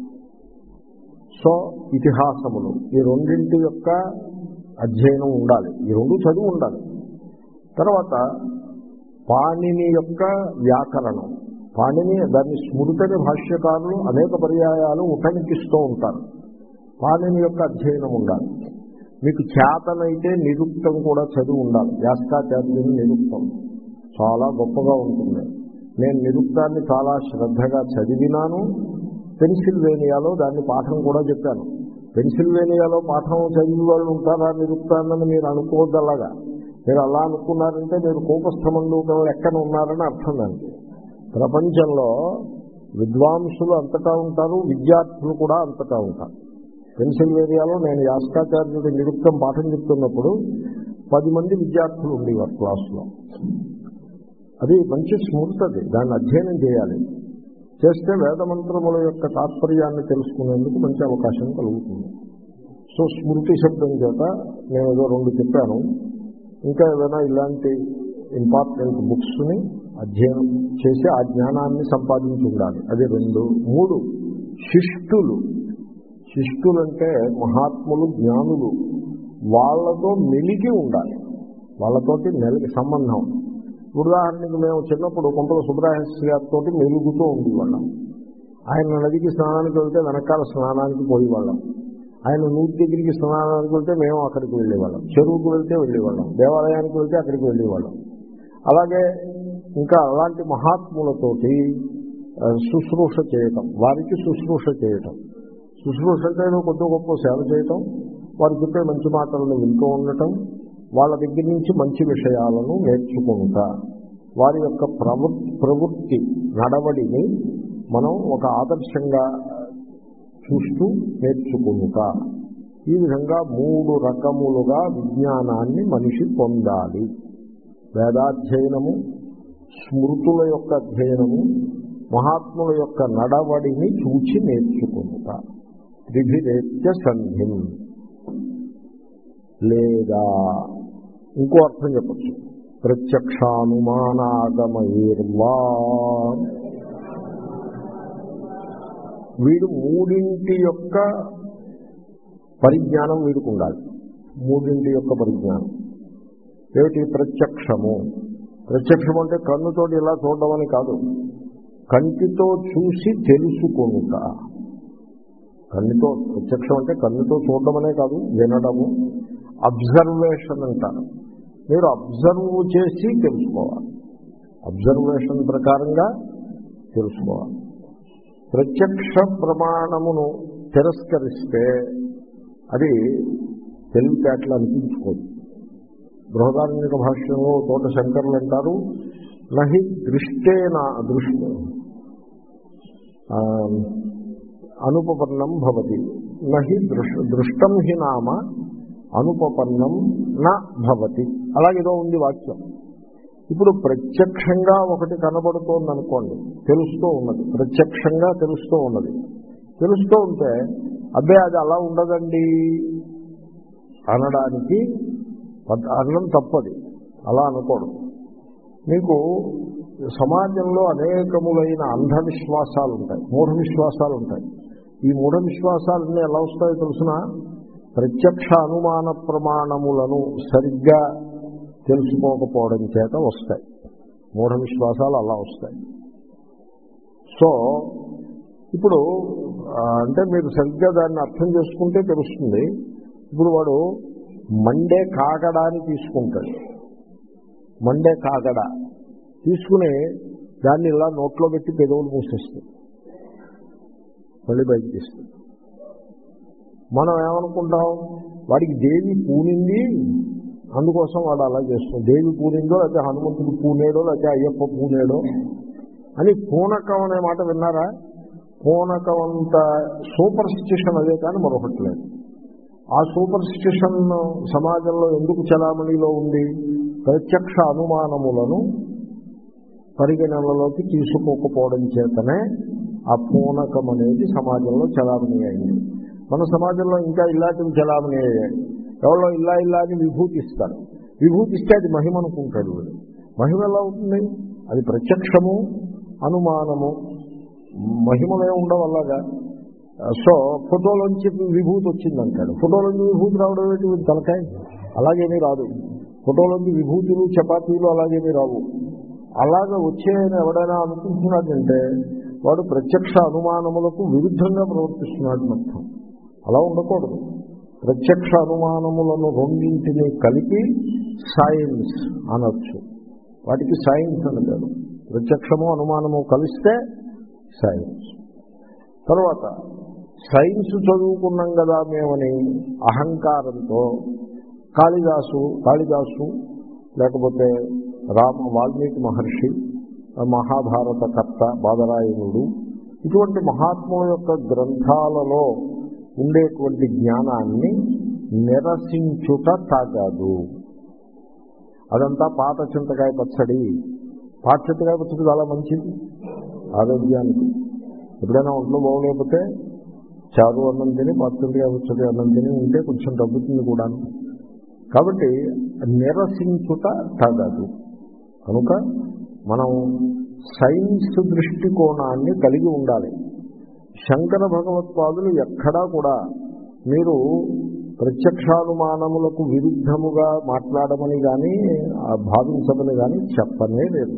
సో ఇతిహాసములు, ఈ రెండింటి యొక్క అధ్యయనం ఉండాలి, ఈ రెండు చదువు ఉండాలి. తర్వాత పాణిని యొక్క వ్యాకరణం, పాణిని దాన్ని స్మృతిని భాష్యకారులు అనేక పర్యాయాలు ఉటంకిస్తూ ఉంటారు. పాణిని యొక్క అధ్యయనం ఉండాలి. మీకు చేతనైతే నిరుక్తం కూడా చదువు ఉండాలి. వ్యాసాచార్యుని నిరుక్తం చాలా గొప్పగా ఉంటుంది. నేను నిరుక్తాన్ని చాలా శ్రద్ధగా చదివినాను. పెన్సిల్వేనియాలో దాన్ని పాఠం కూడా చెప్పాను. పెన్సిల్వేనియాలో పాఠం చదివి వాళ్ళు ఉంటారా నిరుక్తాన్ని మీరు అనుకోవద్దలాగా. మీరు అలా అనుకున్నారంటే మీరు కోపస్థమంలో ఎక్కడ ఉన్నారని అర్థం. దానికి ప్రపంచంలో విద్వాంసులు అంతటా ఉంటారు, విద్యార్థులు కూడా అంతటా ఉంటారు. పెన్సిల్వేనియాలో నేను యాస్కాచార్యుడి నిరుక్తం పాఠం చెప్తున్నప్పుడు పది మంది విద్యార్థులు ఉండేవారు క్లాసులో. అది మంచి స్మృతి, అది దాన్ని అధ్యయనం చేయాలి. చేస్తే వేదమంత్రముల యొక్క తాత్పర్యాన్ని తెలుసుకునేందుకు మంచి అవకాశం కలుగుతుంది. సో స్మృతి శబ్దం చేత నేను ఏదో రెండు చెప్పాను. ఇంకా ఏదైనా ఇలాంటి ఇంపార్టెంట్ బుక్స్ని అధ్యయనం చేసి ఆ జ్ఞానాన్ని సంపాదించి ఉండాలి. అది రెండు. మూడు, శిష్టులు. శిష్టులంటే మహాత్ములు, జ్ఞానులు. వాళ్ళతో మెలిగి ఉండాలి, వాళ్ళతోటి మెలిగి సంబంధం. ఉదాహరణకి మేము చిన్నప్పుడు కొంపల సుబ్రహ్మణ్య గారితో మెలుగుతూ ఉండేవాళ్ళం. ఆయన నదికి స్నానానికి వెళ్తే వెనకాల స్నానానికి పోయేవాళ్ళం. ఆయన నూతి దగ్గరికి స్నానానికి వెళ్తే మేము అక్కడికి వెళ్ళేవాళ్ళం. చెరువుకు వెళ్తే వెళ్ళేవాళ్ళం, దేవాలయానికి వెళ్తే అక్కడికి వెళ్ళేవాళ్ళం. అలాగే ఇంకా అలాంటి మహాత్ములతోటి శుశ్రూష చేయటం, వారికి శుశ్రూష చేయటం. శుశ్రూష అంటే కొద్ది గొప్ప సేవ చేయటం, వారు చెప్పే మంచి మాటలను వింటూ ఉండటం, వాళ్ళ దగ్గర నుంచి మంచి విషయాలను నేర్చుకుంటా, వారి యొక్క ప్రవృత్తి ప్రవృత్తి నడవడిని మనం ఒక ఆదర్శంగా చూస్తూ నేర్చుకుంటా. ఈ విధంగా మూడు రకములుగా విజ్ఞానాన్ని మనిషి పొందాలి. వేదాధ్యయనము, స్మృతుల యొక్క అధ్యయనము, మహాత్ముల యొక్క నడవడిని చూచి నేర్చుకుంటా. త్రిభిరేత్య సంధిం. లేదా ఇంకో అర్థం చెప్పచ్చు, ప్రత్యక్షానుమానాగమైర్వా. వీడు మూడింటి యొక్క పరిజ్ఞానం వీడికి ఉండాలి. మూడింటి యొక్క పరిజ్ఞానం ఏమిటి? ప్రత్యక్షము. ప్రత్యక్షం అంటే కన్నుతోటి ఇలా చూడడం అని కాదు, కంటితో చూసి తెలుసుకుంటా. కన్నుతో ప్రత్యక్షం అంటే కన్నుతో చూడడం అనే కాదు, వినడము. అబ్జర్వేషన్ అంటారు. మీరు అబ్జర్వ్ చేసి తెలుసుకోవాలి, అబ్జర్వేషన్ ప్రకారంగా తెలుసుకోవాలి. ప్రత్యక్ష ప్రమాణమును తిరస్కరిస్తే అది తెలివితేటలు అనిపించుకోదు. బృహదారణ్యక భాష్యంలో తోట శంకరులు అంటారు, నహి దృష్టేనా దృష్టి అనుపపన్నం భవతి, నహి దృష్టం హి నామ అనుపపన్నం నా భవతి. అలాగేదో ఉంది వాక్యం. ఇప్పుడు ప్రత్యక్షంగా ఒకటి కనబడుతోంది అనుకోండి, తెలుస్తూ ఉన్నది, ప్రత్యక్షంగా తెలుస్తూ ఉన్నది. తెలుస్తూ ఉంటే అబ్బే అది అలా ఉండదండి అనడానికి అర్థం తప్పది, అలా అనకూడదు. మీకు సమాజంలో అనేకములైన అంధవిశ్వాసాలు ఉంటాయి, మూఢ విశ్వాసాలు ఉంటాయి. ఈ మూఢ విశ్వాసాలన్నీ ఎలా వస్తాయో తెలుసిన, ప్రత్యక్ష అనుమాన ప్రమాణములను సరిగ్గా తెలుసుకోకపోవడం చేత వస్తాయి. మూఢ విశ్వాసాలు అలా వస్తాయి. సో ఇప్పుడు అంటే మీరు సరిగ్గా దాన్ని అర్థం చేసుకుంటే తెలుస్తుంది. ఇప్పుడు వాడు మండే కాగడాన్ని తీసుకుంటాడు. మండే కాగడ తీసుకుని దాన్ని ఇలా నోట్లో పెట్టి పెదవులు మూసేస్తుంది, మళ్ళీ బయట తీస్తుంది. మనం ఏమనుకుంటాం, వాడికి దేవి పూనింది అందుకోసం వాడు అలా చేస్తుంది. దేవి పూనిందో లేకపోతే హనుమంతుడు పూనేడో లేకపోతే అయ్యప్ప పూనేడో అని. పూనకం అనే మాట విన్నారా? పూనకం అంత సూపర్ స్టిషన్ అదే కానీ మరొకటి లేదు. ఆ సూపర్ స్టిషన్ సమాజంలో ఎందుకు చలామణిలో ఉంది? ప్రత్యక్ష అనుమానములను పరిగణనలోకి తీసుకోకపోవడం చేతనే ఆ పూనకం అనేది సమాజంలో చలామణి అయింది. మన సమాజంలో ఇంకా ఇలాంటివి చలామణి అయ్యాయి. ఎవరో ఇలా ఇలా అని విభూతిస్తారు. విభూతిస్తే అది మహిమ అనుకుంటాడు వీడు. మహిమ ఎలా అవుతుంది? అది ప్రత్యక్షము అనుమానము, మహిమలే ఉండవు అలాగా. సో ఫోటోలోంచి విభూతి వచ్చిందంటాడు. ఫోటోలోంచి విభూతి రావడం ఏంటి తలకాయ? అలాగేమీ రాదు. ఫోటోలోంచి విభూతులు చపాతీలు అలాగేమీ రావు. అలాగ వచ్చేయని ఎవడైనా అనుకుంటున్నాడంటే వాడు ప్రత్యక్ష అనుమానములకు విరుద్ధంగా ప్రవర్తిస్తున్నాడు అర్థం. అలా ఉండకూడదు. ప్రత్యక్ష అనుమానములను రెండింటినీ కలిపి సైన్స్ అనొచ్చు. వాటికి సైన్స్ అంటారు. ప్రత్యక్షము అనుమానము కలిస్తే సైన్స్. తర్వాత సైన్స్ చదువుకున్నాం కదా మేమని అహంకారంతో కాళిదాసు కాళిదాసు లేకపోతే రామ వాల్మీకి మహర్షి, మహాభారత కర్త బాదరాయణుడు, ఇటువంటి మహాత్ముల యొక్క గ్రంథాలలో ఉండేటువంటి జ్ఞానాన్ని నిరసించుట తాగాదు. అదంతా పాత చింతకాయ పచ్చడి. పాత చింతకాయ పచ్చడి చాలా మంచిది ఆరోగ్యానికి. ఎప్పుడైనా ఒంట్లో బాగోలేకపోతే చారు అన్నం తిని పాత చింతకాయ పచ్చడి అన్నం తిని ఉంటే కొంచెం తగ్గుతుంది కూడాను. కాబట్టి నిరసించుట తాగాదు. కనుక మనం సైన్స్ దృష్టికోణాన్ని కలిగి ఉండాలి. శంకర భగవత్పాదులు ఎక్కడా కూడా మీరు ప్రత్యక్షానుమానములకు విరుద్ధముగా మాట్లాడమని కానీ భావించమని కానీ చెప్పనే లేదు.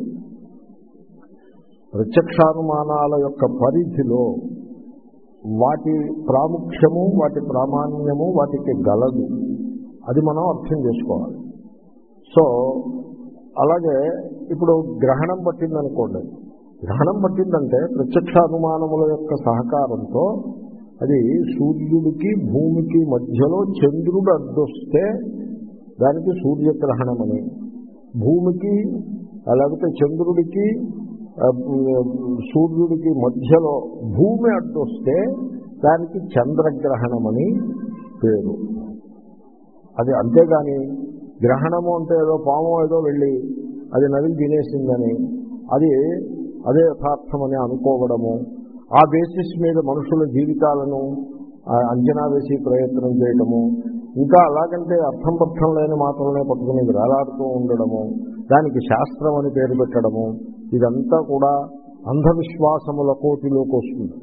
ప్రత్యక్షానుమానాల యొక్క పరిధిలో వాటి ప్రాముఖ్యము, వాటి ప్రామాణ్యము వాటికి గలదు. అది మనం అర్థం చేసుకోవాలి. సో అలాగే ఇప్పుడు గ్రహణం పట్టిందనుకోండి. గ్రహణం పట్టిందంటే ప్రత్యక్ష అనుమానముల యొక్క సహకారంతో అది సూర్యుడికి భూమికి మధ్యలో చంద్రుడు అడ్డొస్తే దానికి సూర్యగ్రహణం అని, భూమికి లేకపోతే చంద్రుడికి సూర్యుడికి మధ్యలో భూమి అడ్డొస్తే దానికి చంద్రగ్రహణం అని పేరు. అది అంతేగాని గ్రహణము అంటే ఏదో పాము ఏదో వెళ్ళి అది నదిని తినేసిందని అది అదే యథార్థమని అనుకోవడము, ఆ బేసిస్ మీద మనుషుల జీవితాలను అంచనా వేసి ప్రయత్నం చేయడము, ఇంకా అలాగంటే అర్థం పర్థం లేని మాత్రమే పట్టుకుని వేలాడుతూ ఉండడము, దానికి శాస్త్రం అని పేరు పెట్టడము, ఇదంతా కూడా అంధవిశ్వాసముల కోటిలోకి వస్తుంది.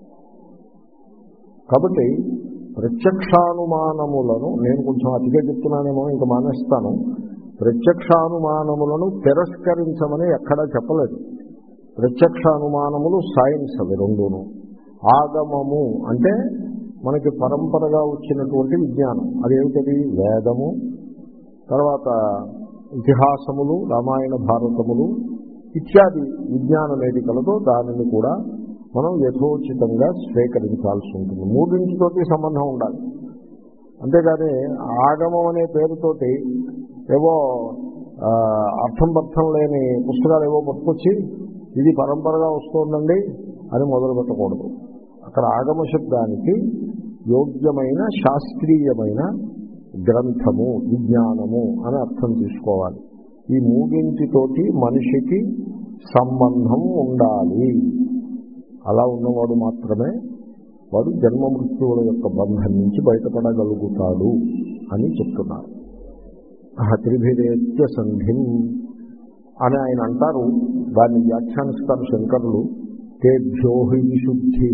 కాబట్టి ప్రత్యక్షానుమానములను నేను కొంచెం అతిగా చెప్తున్నానేమో, ఇంకా మానేస్తాను. ప్రత్యక్షానుమానములను తిరస్కరించమని ఎక్కడా చెప్పలేదు. ప్రత్యక్షానుమానములు సైన్స్ అవి రెండును. ఆగమము అంటే మనకి పరంపరగా వచ్చినటువంటి విజ్ఞానం. అదేమిటది? వేదము, తర్వాత ఇతిహాసములు, రామాయణ భారతములు ఇత్యాది విజ్ఞాన వేదికలతో దానిని కూడా మనం యథోచితంగా స్వీకరించాల్సి ఉంటుంది. మూడింటితోటి సంబంధం ఉండాలి. అంతేగాని ఆగమం అనే పేరుతోటి ఏవో అర్థం పర్థం లేని పుస్తకాలు ఏవో పట్టుకొచ్చి ఇది పరంపరగా వస్తుందండి అని మొదలు పెట్టకూడదు. అక్కడ ఆగమ శబ్దానికి యోగ్యమైన శాస్త్రీయమైన గ్రంథము, విజ్ఞానము అని అర్థం తీసుకోవాలి. ఈ మూడింటితోటి మనిషికి సంబంధం ఉండాలి. అలా ఉన్నవాడు మాత్రమే వాడు జన్మ మృత్యువుల యొక్క బంధం నుంచి బయటపడగలుగుతాడు అని చెప్తున్నారు. త్రిభిరేత్య సంధిం అని ఆయన అంటారు. దాన్ని వ్యాఖ్యానిస్తారు శంకరులు. తేభ్యో హి విశుద్ధి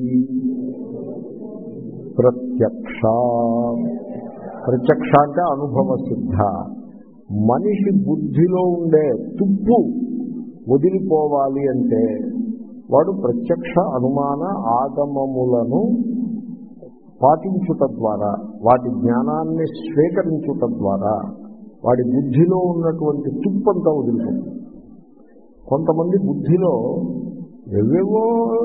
ప్రత్యక్ష. ప్రత్యక్ష అంటే అనుభవ సిద్ధ. మనిషి బుద్ధిలో ఉండే తుప్పు వదిలిపోవాలి అంటే వాడు ప్రత్యక్ష అనుమాన ఆగమములను పాటించుట ద్వారా, వాటి జ్ఞానాన్ని స్వీకరించుట ద్వారా వాడి బుద్ధిలో ఉన్నటువంటి తుప్పంతా వదిలిపోతుంది. కొంతమంది బుద్ధిలో ఎవేవో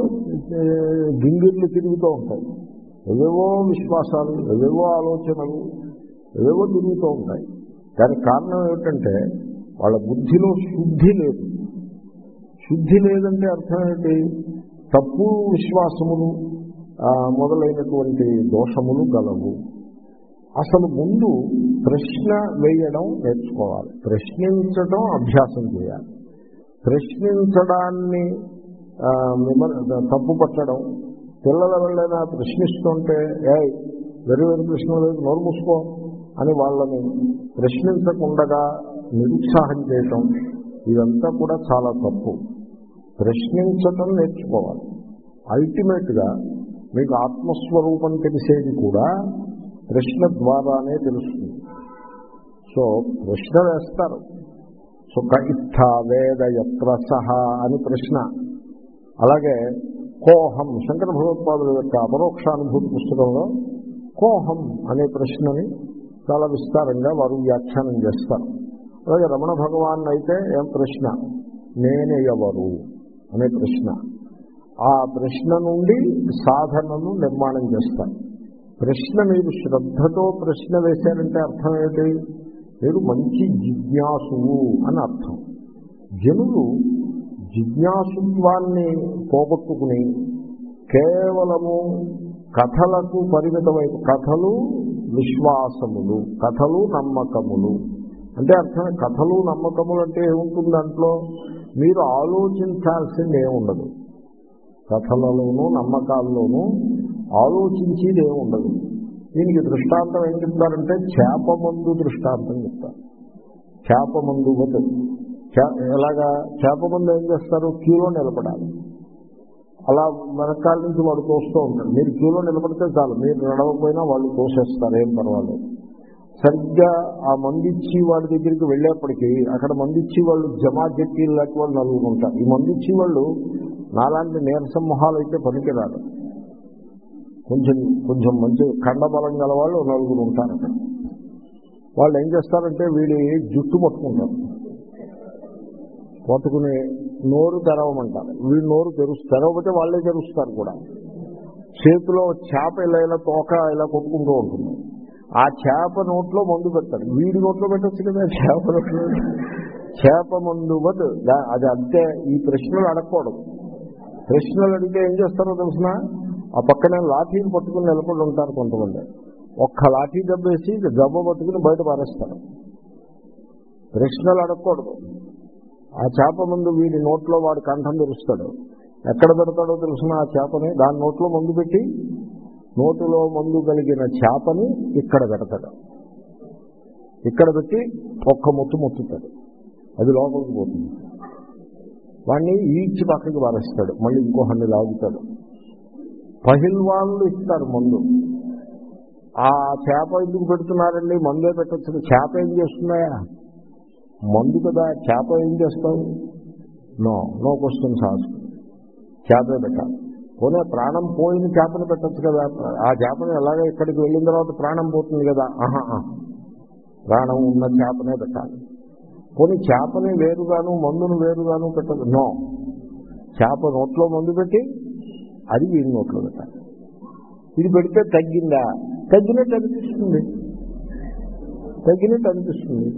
గింగిర్లు తిరుగుతూ ఉంటాయి, ఎవేవో విశ్వాసాలు, ఎవేవో ఆలోచనలు, ఎవేవో తిరుగుతూ ఉంటాయి. దానికి కారణం ఏమిటంటే వాళ్ళ బుద్ధిలో శుద్ధి లేదు. శుద్ధి లేదంటే అర్థం ఏంటి? తప్పు విశ్వాసములు మొదలైనటువంటి దోషములు గలవు. అసలు ముందు ప్రశ్న వేయడం నేర్చుకోవాలి, ప్రశ్నించడం అభ్యాసం చేయాలి. ప్రశ్నించడాన్ని తప్పు పట్టడం, పిల్లల వల్లైనా ప్రశ్నిస్తుంటే ఏ వెరీ వెరీ ప్రశ్న లేదు నోరు మూసుకో అని వాళ్ళని ప్రశ్నించకుండా నిరుత్సాహం చేయటం, ఇదంతా కూడా చాలా తప్పు. ప్రశ్నించటం నేర్చుకోవాలి. అల్టిమేట్గా మీకు ఆత్మస్వరూపం తెలిసేది కూడా ప్రశ్న ద్వారానే తెలుస్తుంది. సో ప్రశ్న వేస్తారు. సో క ఇత్థా వేద యత్ర సహ అని ప్రశ్న. అలాగే కోహం, శంకర భగవత్పాదుల యొక్క అపరోక్షానుభూతి పుస్తకంలో కోహం అనే ప్రశ్నని చాలా విస్తారంగా వారు వ్యాఖ్యానం చేస్తారు. అలాగే రమణ భగవాన్ అయితే ఏం ప్రశ్న, నేనే ఎవరు అనే ప్రశ్న. ఆ ప్రశ్న నుండి సాధనను నిర్మాణం చేస్తారు. ప్రశ్న మీరు శ్రద్ధతో ప్రశ్న వేశారంటే అర్థం ఏంటి? మీరు మంచి జిజ్ఞాసువు అని అర్థం. జనులు జిజ్ఞాసుత్వాన్ని పోగొట్టుకుని కేవలము కథలకు పరిమితమైన, కథలు విశ్వాసములు, కథలు నమ్మకములు అంటే అర్థం. కథలు నమ్మకములు అంటే ఏముంటుంది దాంట్లో? మీరు ఆలోచించాల్సింది ఏముండదు. కథలలోనూ నమ్మకాల్లోనూ ఆలోచించేది ఏముండదు. దీనికి దృష్టాంతం ఏం చెప్తారంటే చేపమందు దృష్టాంతం చెప్తారు. చేపమందు వద్దు. ఎలాగా? చేపమందు ఏం చేస్తారు? క్యూలో నిలబడాలి. అలా వెనకాల నుంచి వాడు తోస్తూ ఉంటాడు. మీరు క్యూలో నిలబడితే చాలు, మీరు నడవకపోయినా వాళ్ళు తోసేస్తారు, ఏం పర్వాలేదు. సరిగ్గా ఆ మందిచ్చి వాడి దగ్గరికి వెళ్ళేప్పటికీ అక్కడ మందిచ్చి వాళ్ళు జమా జట్టీలు లాంటి వాళ్ళు నలుగురు ఉంటారు. ఈ మందిచ్చి వాళ్ళు నాలాంటి నీరసం మొహాలు అయితే పనికిరాదు. కొంచెం కొంచెం మంచి కండబలం గల వాళ్ళు నలుగురు ఉంటారు అక్కడ. వాళ్ళు ఏం చేస్తారంటే వీడి జుట్టు పట్టుకుంటారు, పట్టుకుని నోరు తెరవమంటారు. వీడి నోరు తెరుసు తెరవకపోతే వాళ్ళే తెరుస్తారు కూడా. చేతిలో చేప ఇలా ఇలా తోక ఇలా కొట్టుకుంటూ ఉంటుంది. ఆ చేప నోట్లో మందు పెడతారు. వీడి నోట్లో పెట్టచ్చు కదా చేప నోట్లో. చేప మందు వద్దు అది అంతే. ఈ ప్రశ్నలు అడగకూడదు. ప్రశ్నలు అడిగితే ఏం చేస్తారో తెలిసిన, ఆ పక్కనే లాఠీని పట్టుకుని నిలబడి ఉంటారు కొంతమంది. ఒక్క లాఠీ దెబ్బేసి దెబ్బ పట్టుకుని బయట పారేస్తారు. ప్రశ్నలు అడగకూడదు. ఆ చేప ముందు వీడి నోట్లో వాడు కంఠం తెరుస్తాడు. ఎక్కడ పెడతాడో తెలిసిన ఆ చేపని దాని నోట్లో మందు పెట్టి, నోటిలో మందు కలిగిన చేపని ఇక్కడ పెడతాడు. ఇక్కడ పెట్టి ఒక్క ముత్తు ముత్తుతాడు, అది లోపలికి పోతుంది. వాడిని ఈడ్చి పక్కకి పారేస్తాడు. మళ్ళీ ఇంకో హండి లాగుతాడు. పహిల్వాన్లు ఇస్తారు మందు. ఆ చేప ఎందుకు పెడుతున్నారండి? మందే పెట్టచ్చు. చేప ఏం చేస్తున్నాయా? మందు కదా. చేప ఏం చేస్తావు? No no questions ask. చేపే పెట్టాలి. పోనీ ప్రాణం పోయిన చేపను పెట్టచ్చు కదా. ఆ చేపని ఎలాగ ఇక్కడికి వెళ్ళిన తర్వాత ప్రాణం పోతుంది కదా. ఆహా, ప్రాణం ఉన్న చేపనే పెట్టాలి. పోనీ చేపని వేరుగాను మందును వేరుగాను పెట్టదు. నో, చేప నోట్లో మందు పెట్టి అది వీడి నోట్లో పెట్టాలి. ఇది పెడితే తగ్గిందా? తగ్గినట్టు అనిపిస్తుంది, తగ్గినట్టు అనిపిస్తుంది.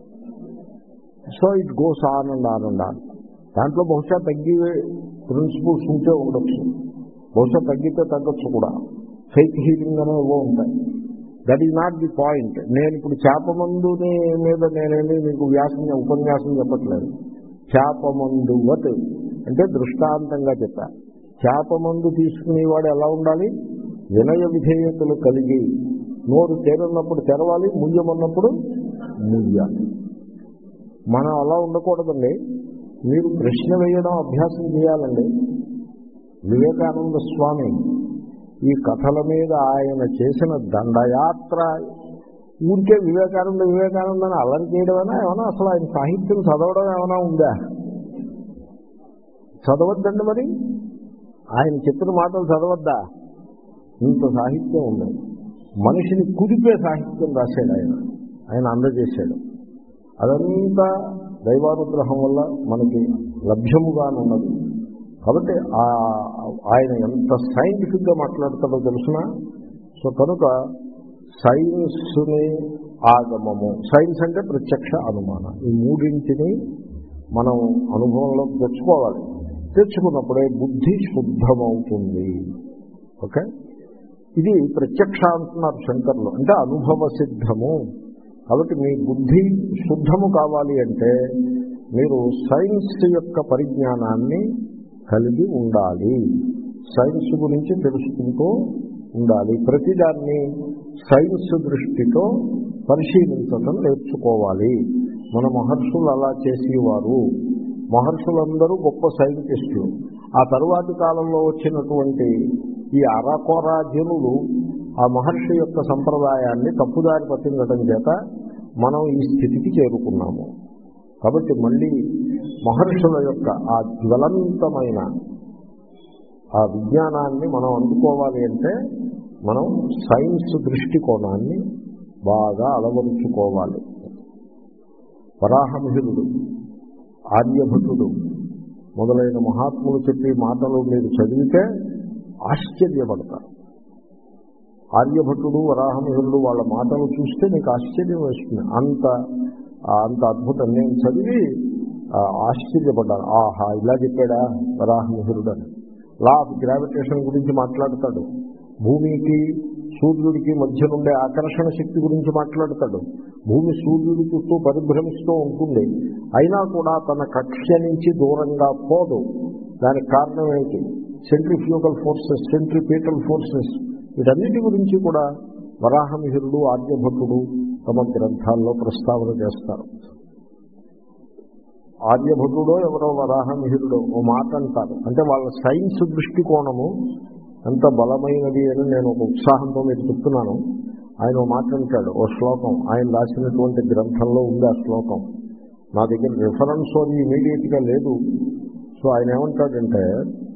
So it goes on and on and on. దాంట్లో బహుశా తగ్గి ప్రిన్సిపల్స్ ఉంటే ఉండొచ్చు, బహుశా తగ్గితే తగ్గొచ్చు కూడా. ఫేక్ హీలింగ్ అనే ఏవో ఉంటాయి. That is not the point. నేను ఇప్పుడు చేప మందుని మీద నేనేమి మీకు వ్యాసం ఉపన్యాసం చెప్పట్లేదు. చేప మందు వత్ అంటే దృష్టాంతంగా చెప్పా. చేప మందు తీసుకునేవాడు ఎలా ఉండాలి? వినయ విధేయతలు కలిగి, నోరు తెరన్నప్పుడు తెరవాలి, ముయ్యమన్నప్పుడు ముయ్యాలి. మనం అలా ఉండకూడదండి. మీరు ప్రశ్న వేయడం అభ్యాసం చేయాలండి. వివేకానంద స్వామి ఈ కథల మీద ఆయన చేసిన దండయాత్ర ఊరికే వివేకానంద వివేకానంద అని అల్లరి చేయడమైనా ఏమైనా అసలు ఆయన సాహిత్యం చదవడం ఏమైనా ఉందా? చదవద్దండి. మరి ఆయన చెప్పిన మాటలు చదవద్దా? ఇంత సాహిత్యం ఉంది. మనిషిని కుదిపే సాహిత్యం రాశాడు ఆయన, ఆయన అందజేశాడు. అదంతా దైవానుగ్రహం వల్ల మనకి లభ్యముగానున్నది. కాబట్టి ఆయన ఎంత సైంటిఫిక్గా మాట్లాడతాడో తెలుసిన. సో కనుక సైన్స్ని, ఆగమము, సైన్స్ అంటే ప్రత్యక్ష అనుమానం, ఈ మూడింటిని మనం అనుభవంలో తెచ్చుకోవాలి. తెచ్చుకున్నప్పుడే బుద్ధి శుద్ధమవుతుంది. ఓకే, ఇది ప్రత్యక్ష అంటున్నారు శంకర్లు, అంటే అనుభవ సిద్ధము. కాబట్టి మీ బుద్ధి శుద్ధము కావాలి అంటే మీరు సైన్స్ యొక్క పరిజ్ఞానాన్ని కలిగి ఉండాలి, సైన్స్ గురించి తెలుసుకుంటూ ఉండాలి. ప్రతిదాన్ని సైన్స్ దృష్టితో పరిశీలించడం నేర్చుకోవాలి. మన మహర్షులు అలా చేసేవారు. మహర్షులందరూ గొప్ప సైంటిస్టులు. ఆ తరువాతి కాలంలో వచ్చినటువంటి ఈ అరకొర జనులు ఆ మహర్షి యొక్క సంప్రదాయాన్ని తప్పుదారి పట్టించడం చేత మనం ఈ స్థితికి చేరుకున్నాము. కాబట్టి మళ్ళీ మహర్షుల యొక్క ఆ జ్వలంతమైన ఆ విజ్ఞానాన్ని మనం అందుకోవాలి అంటే మనం సైన్స్ దృష్టికోణాన్ని బాగా అలవరుచుకోవాలి. వరాహమిహిరుడు, ఆర్యభటుడు మొదలైన మహాత్ములు చెప్పే మాటలు మీరు చదివితే ఆశ్చర్యపడతారు. ఆర్యభటుడు, వరాహమిహిరుడు వాళ్ళ మాటలు చూస్తే మీకు ఆశ్చర్యం వేస్తుంది. అంత అంత అద్భుతం. నేను చదివి ఆశ్చర్యపడ్డాను. ఆహా, ఇలా చెప్పాడా వరాహమిహిరుడు అని. లా ఆఫ్ గ్రావిటేషన్ గురించి మాట్లాడతాడు. భూమికి సూర్యుడికి మధ్య నుండే ఆకర్షణ శక్తి గురించి మాట్లాడతాడు. భూమి సూర్యుడి చుట్టూ పరిభ్రమిస్తూ ఉంటుంది, అయినా కూడా తన కక్ష నుంచి దూరంగా పోదు. దానికి కారణం ఏంటి? Centrifugal forces, centripetal forces. వీటన్నిటి గురించి కూడా వరాహమిహిరుడు, ఆర్యభటుడు తమ గ్రంథాల్లో ప్రస్తావన చేస్తారు. ఆర్యభటుడో ఎవరో వరాహమిహిరుడో ఓ మాట అంటారు. అంటే వాళ్ళ సైన్స్ దృష్టికోణము ఎంత బలమైనది అని నేను ఒక ఉత్సాహంతో మీకు చెప్తున్నాను. ఆయన ఓ మాట అంటాడు, ఓ శ్లోకం ఆయన రాసినటువంటి గ్రంథంలో ఉంది. ఆ శ్లోకం నా దగ్గర రిఫరెన్స్ అది ఇమీడియట్గా లేదు. సో ఆయన ఏమంటాడంటే,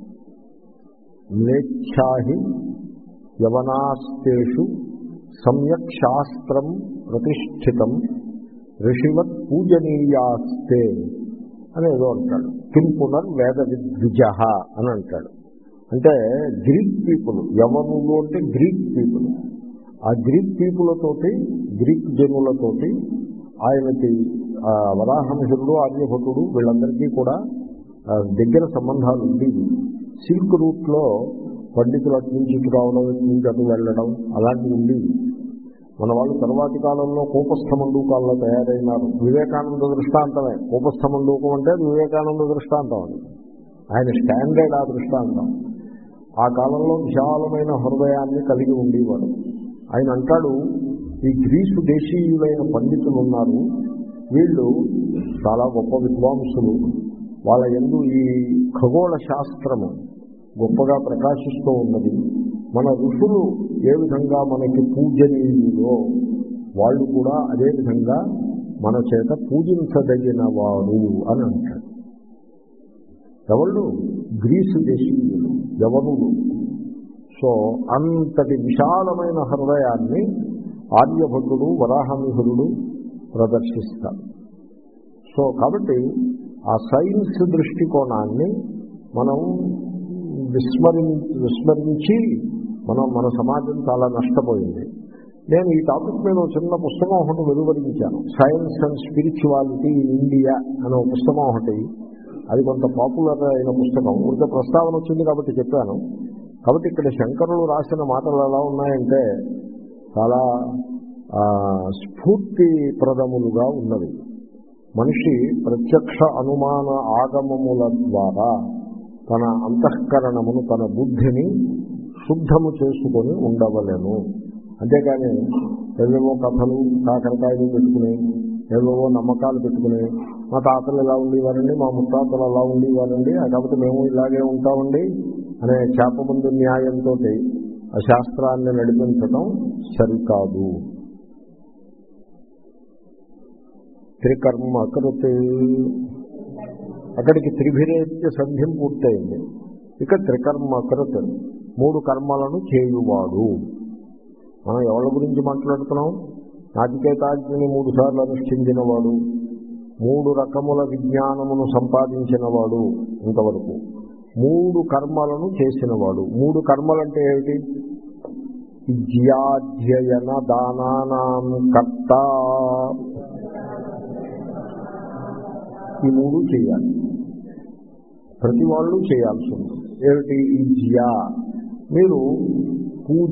మ్లేచ్ఛాహి యవనాస్తేషు సమ్యక్ శాస్త్రం ప్రతిష్ఠితం ఋషివత్ పూజనీయాస్తే అని ఏదో అంటాడు. కిం పునర్ వేద విద్విజ అని అంటాడు. అంటే గ్రీక్ పీపుల్, యవనులు అంటే గ్రీక్ పీపుల్, ఆ గ్రీక్ పీపులతోటి, గ్రీక్ జనులతోటి ఆయనకి వరాహమిహిరుడు, ఆర్యభటుడు వీళ్ళందరికీ కూడా దగ్గర సంబంధాలు ఉండేవి. సిల్క్ రూట్లో పండితులు అటు నుంచి ఇటు రావడం, ఇటు నుంచి అటు వెళ్ళడం అలాంటివి ఉండేవి. మన వాళ్ళు తర్వాతి కాలంలో కోపస్థ మండూకాల్లో తయారైనారు. వివేకానంద దృష్టాంతమే. కోపస్థ మండూకం అంటే వివేకానంద దృష్టాంతం అని, ఆయన స్టాండర్డ్ ఆ దృష్టాంతం. ఆ కాలంలో విశాలమైన హృదయాన్ని కలిగి ఉండేవాడు. ఆయన అంటాడు, ఈ గ్రీసు దేశీయులైన పండితులు ఉన్నారు, వీళ్ళు చాలా గొప్ప విద్వాంసులు. వాళ్ళ యందు ఈ ఖగోళ శాస్త్రము గొప్పగా ప్రకాశిస్తూ ఉన్నది. మన ఋషులు ఏ విధంగా మనకి పూజనీయులో వాళ్ళు కూడా అదే విధంగా మన చేత పూజించదగిన వారు అని అంటాడు. ఎవళ్ళు? గ్రీసు దేశీయులు, యవనులు. సో అంతటి విశాలమైన హృదయాన్ని ఆర్యభటుడు, వరాహమిహిరుడు ప్రదర్శిస్తారు. సో కాబట్టి ఆ సైన్స్ దృష్టికోణాన్ని మనం విస్మరి విస్మరించి మనం మన సమాజం చాలా నష్టపోయింది. నేను ఈ టాపిక్ మీద చిన్న పుస్తకం ఒకటి వెలువరించాను, science and spirituality in India అనే ఒక పుస్తకం ఒకటి. అది కొంత పాపులర్ అయిన పుస్తకం. ఇంత ప్రస్తావన వచ్చింది కాబట్టి చెప్పాను. కాబట్టి ఇక్కడ శంకరులు రాసిన మాటలు ఎలా ఉన్నాయంటే చాలా స్ఫూర్తిప్రదములుగా ఉన్నది. మనిషి ప్రత్యక్ష అనుమాన ఆగమముల ద్వారా తన అంతఃకరణమును, తన బుద్ధిని శుద్ధము చేసుకొని ఉండవలేను. అంతేకాని ఏవేవో కథలు, కాకరకాయలు పెట్టుకుని, ఏవేవో నమ్మకాలు పెట్టుకుని, మా తాతలు ఇలా ఉండేవారండి, మా ముత్తాతలు అలా ఉండేవారండి, కాబట్టి మేము ఇలాగే ఉంటామండి అనే చేపమందు న్యాయంతో ఆ శాస్త్రాన్ని నడిపించటం సరికాదు. త్రికర్మ కృతి, అక్కడికి త్రిభిరేత్య సంధ్యం పూర్తయింది. ఇక త్రికర్మకృత్, మూడు కర్మలను చేయువాడు. మనం ఎవరి గురించి మాట్లాడుతున్నాం? నాచికేతాగ్నిని మూడు సార్లు అనుష్ఠించినవాడు, మూడు రకముల విజ్ఞానమును సంపాదించినవాడు, ఇంతవరకు మూడు కర్మలను చేసినవాడు. మూడు కర్మలంటే ఏమిటి? విద్యాధ్యయన దానానాం కర్త. ఈ మూడు చేయాలి, ప్రతి వాళ్ళు చేయాల్సి ఉంది. ఏమిటి? విద్య, మీరు పూజ,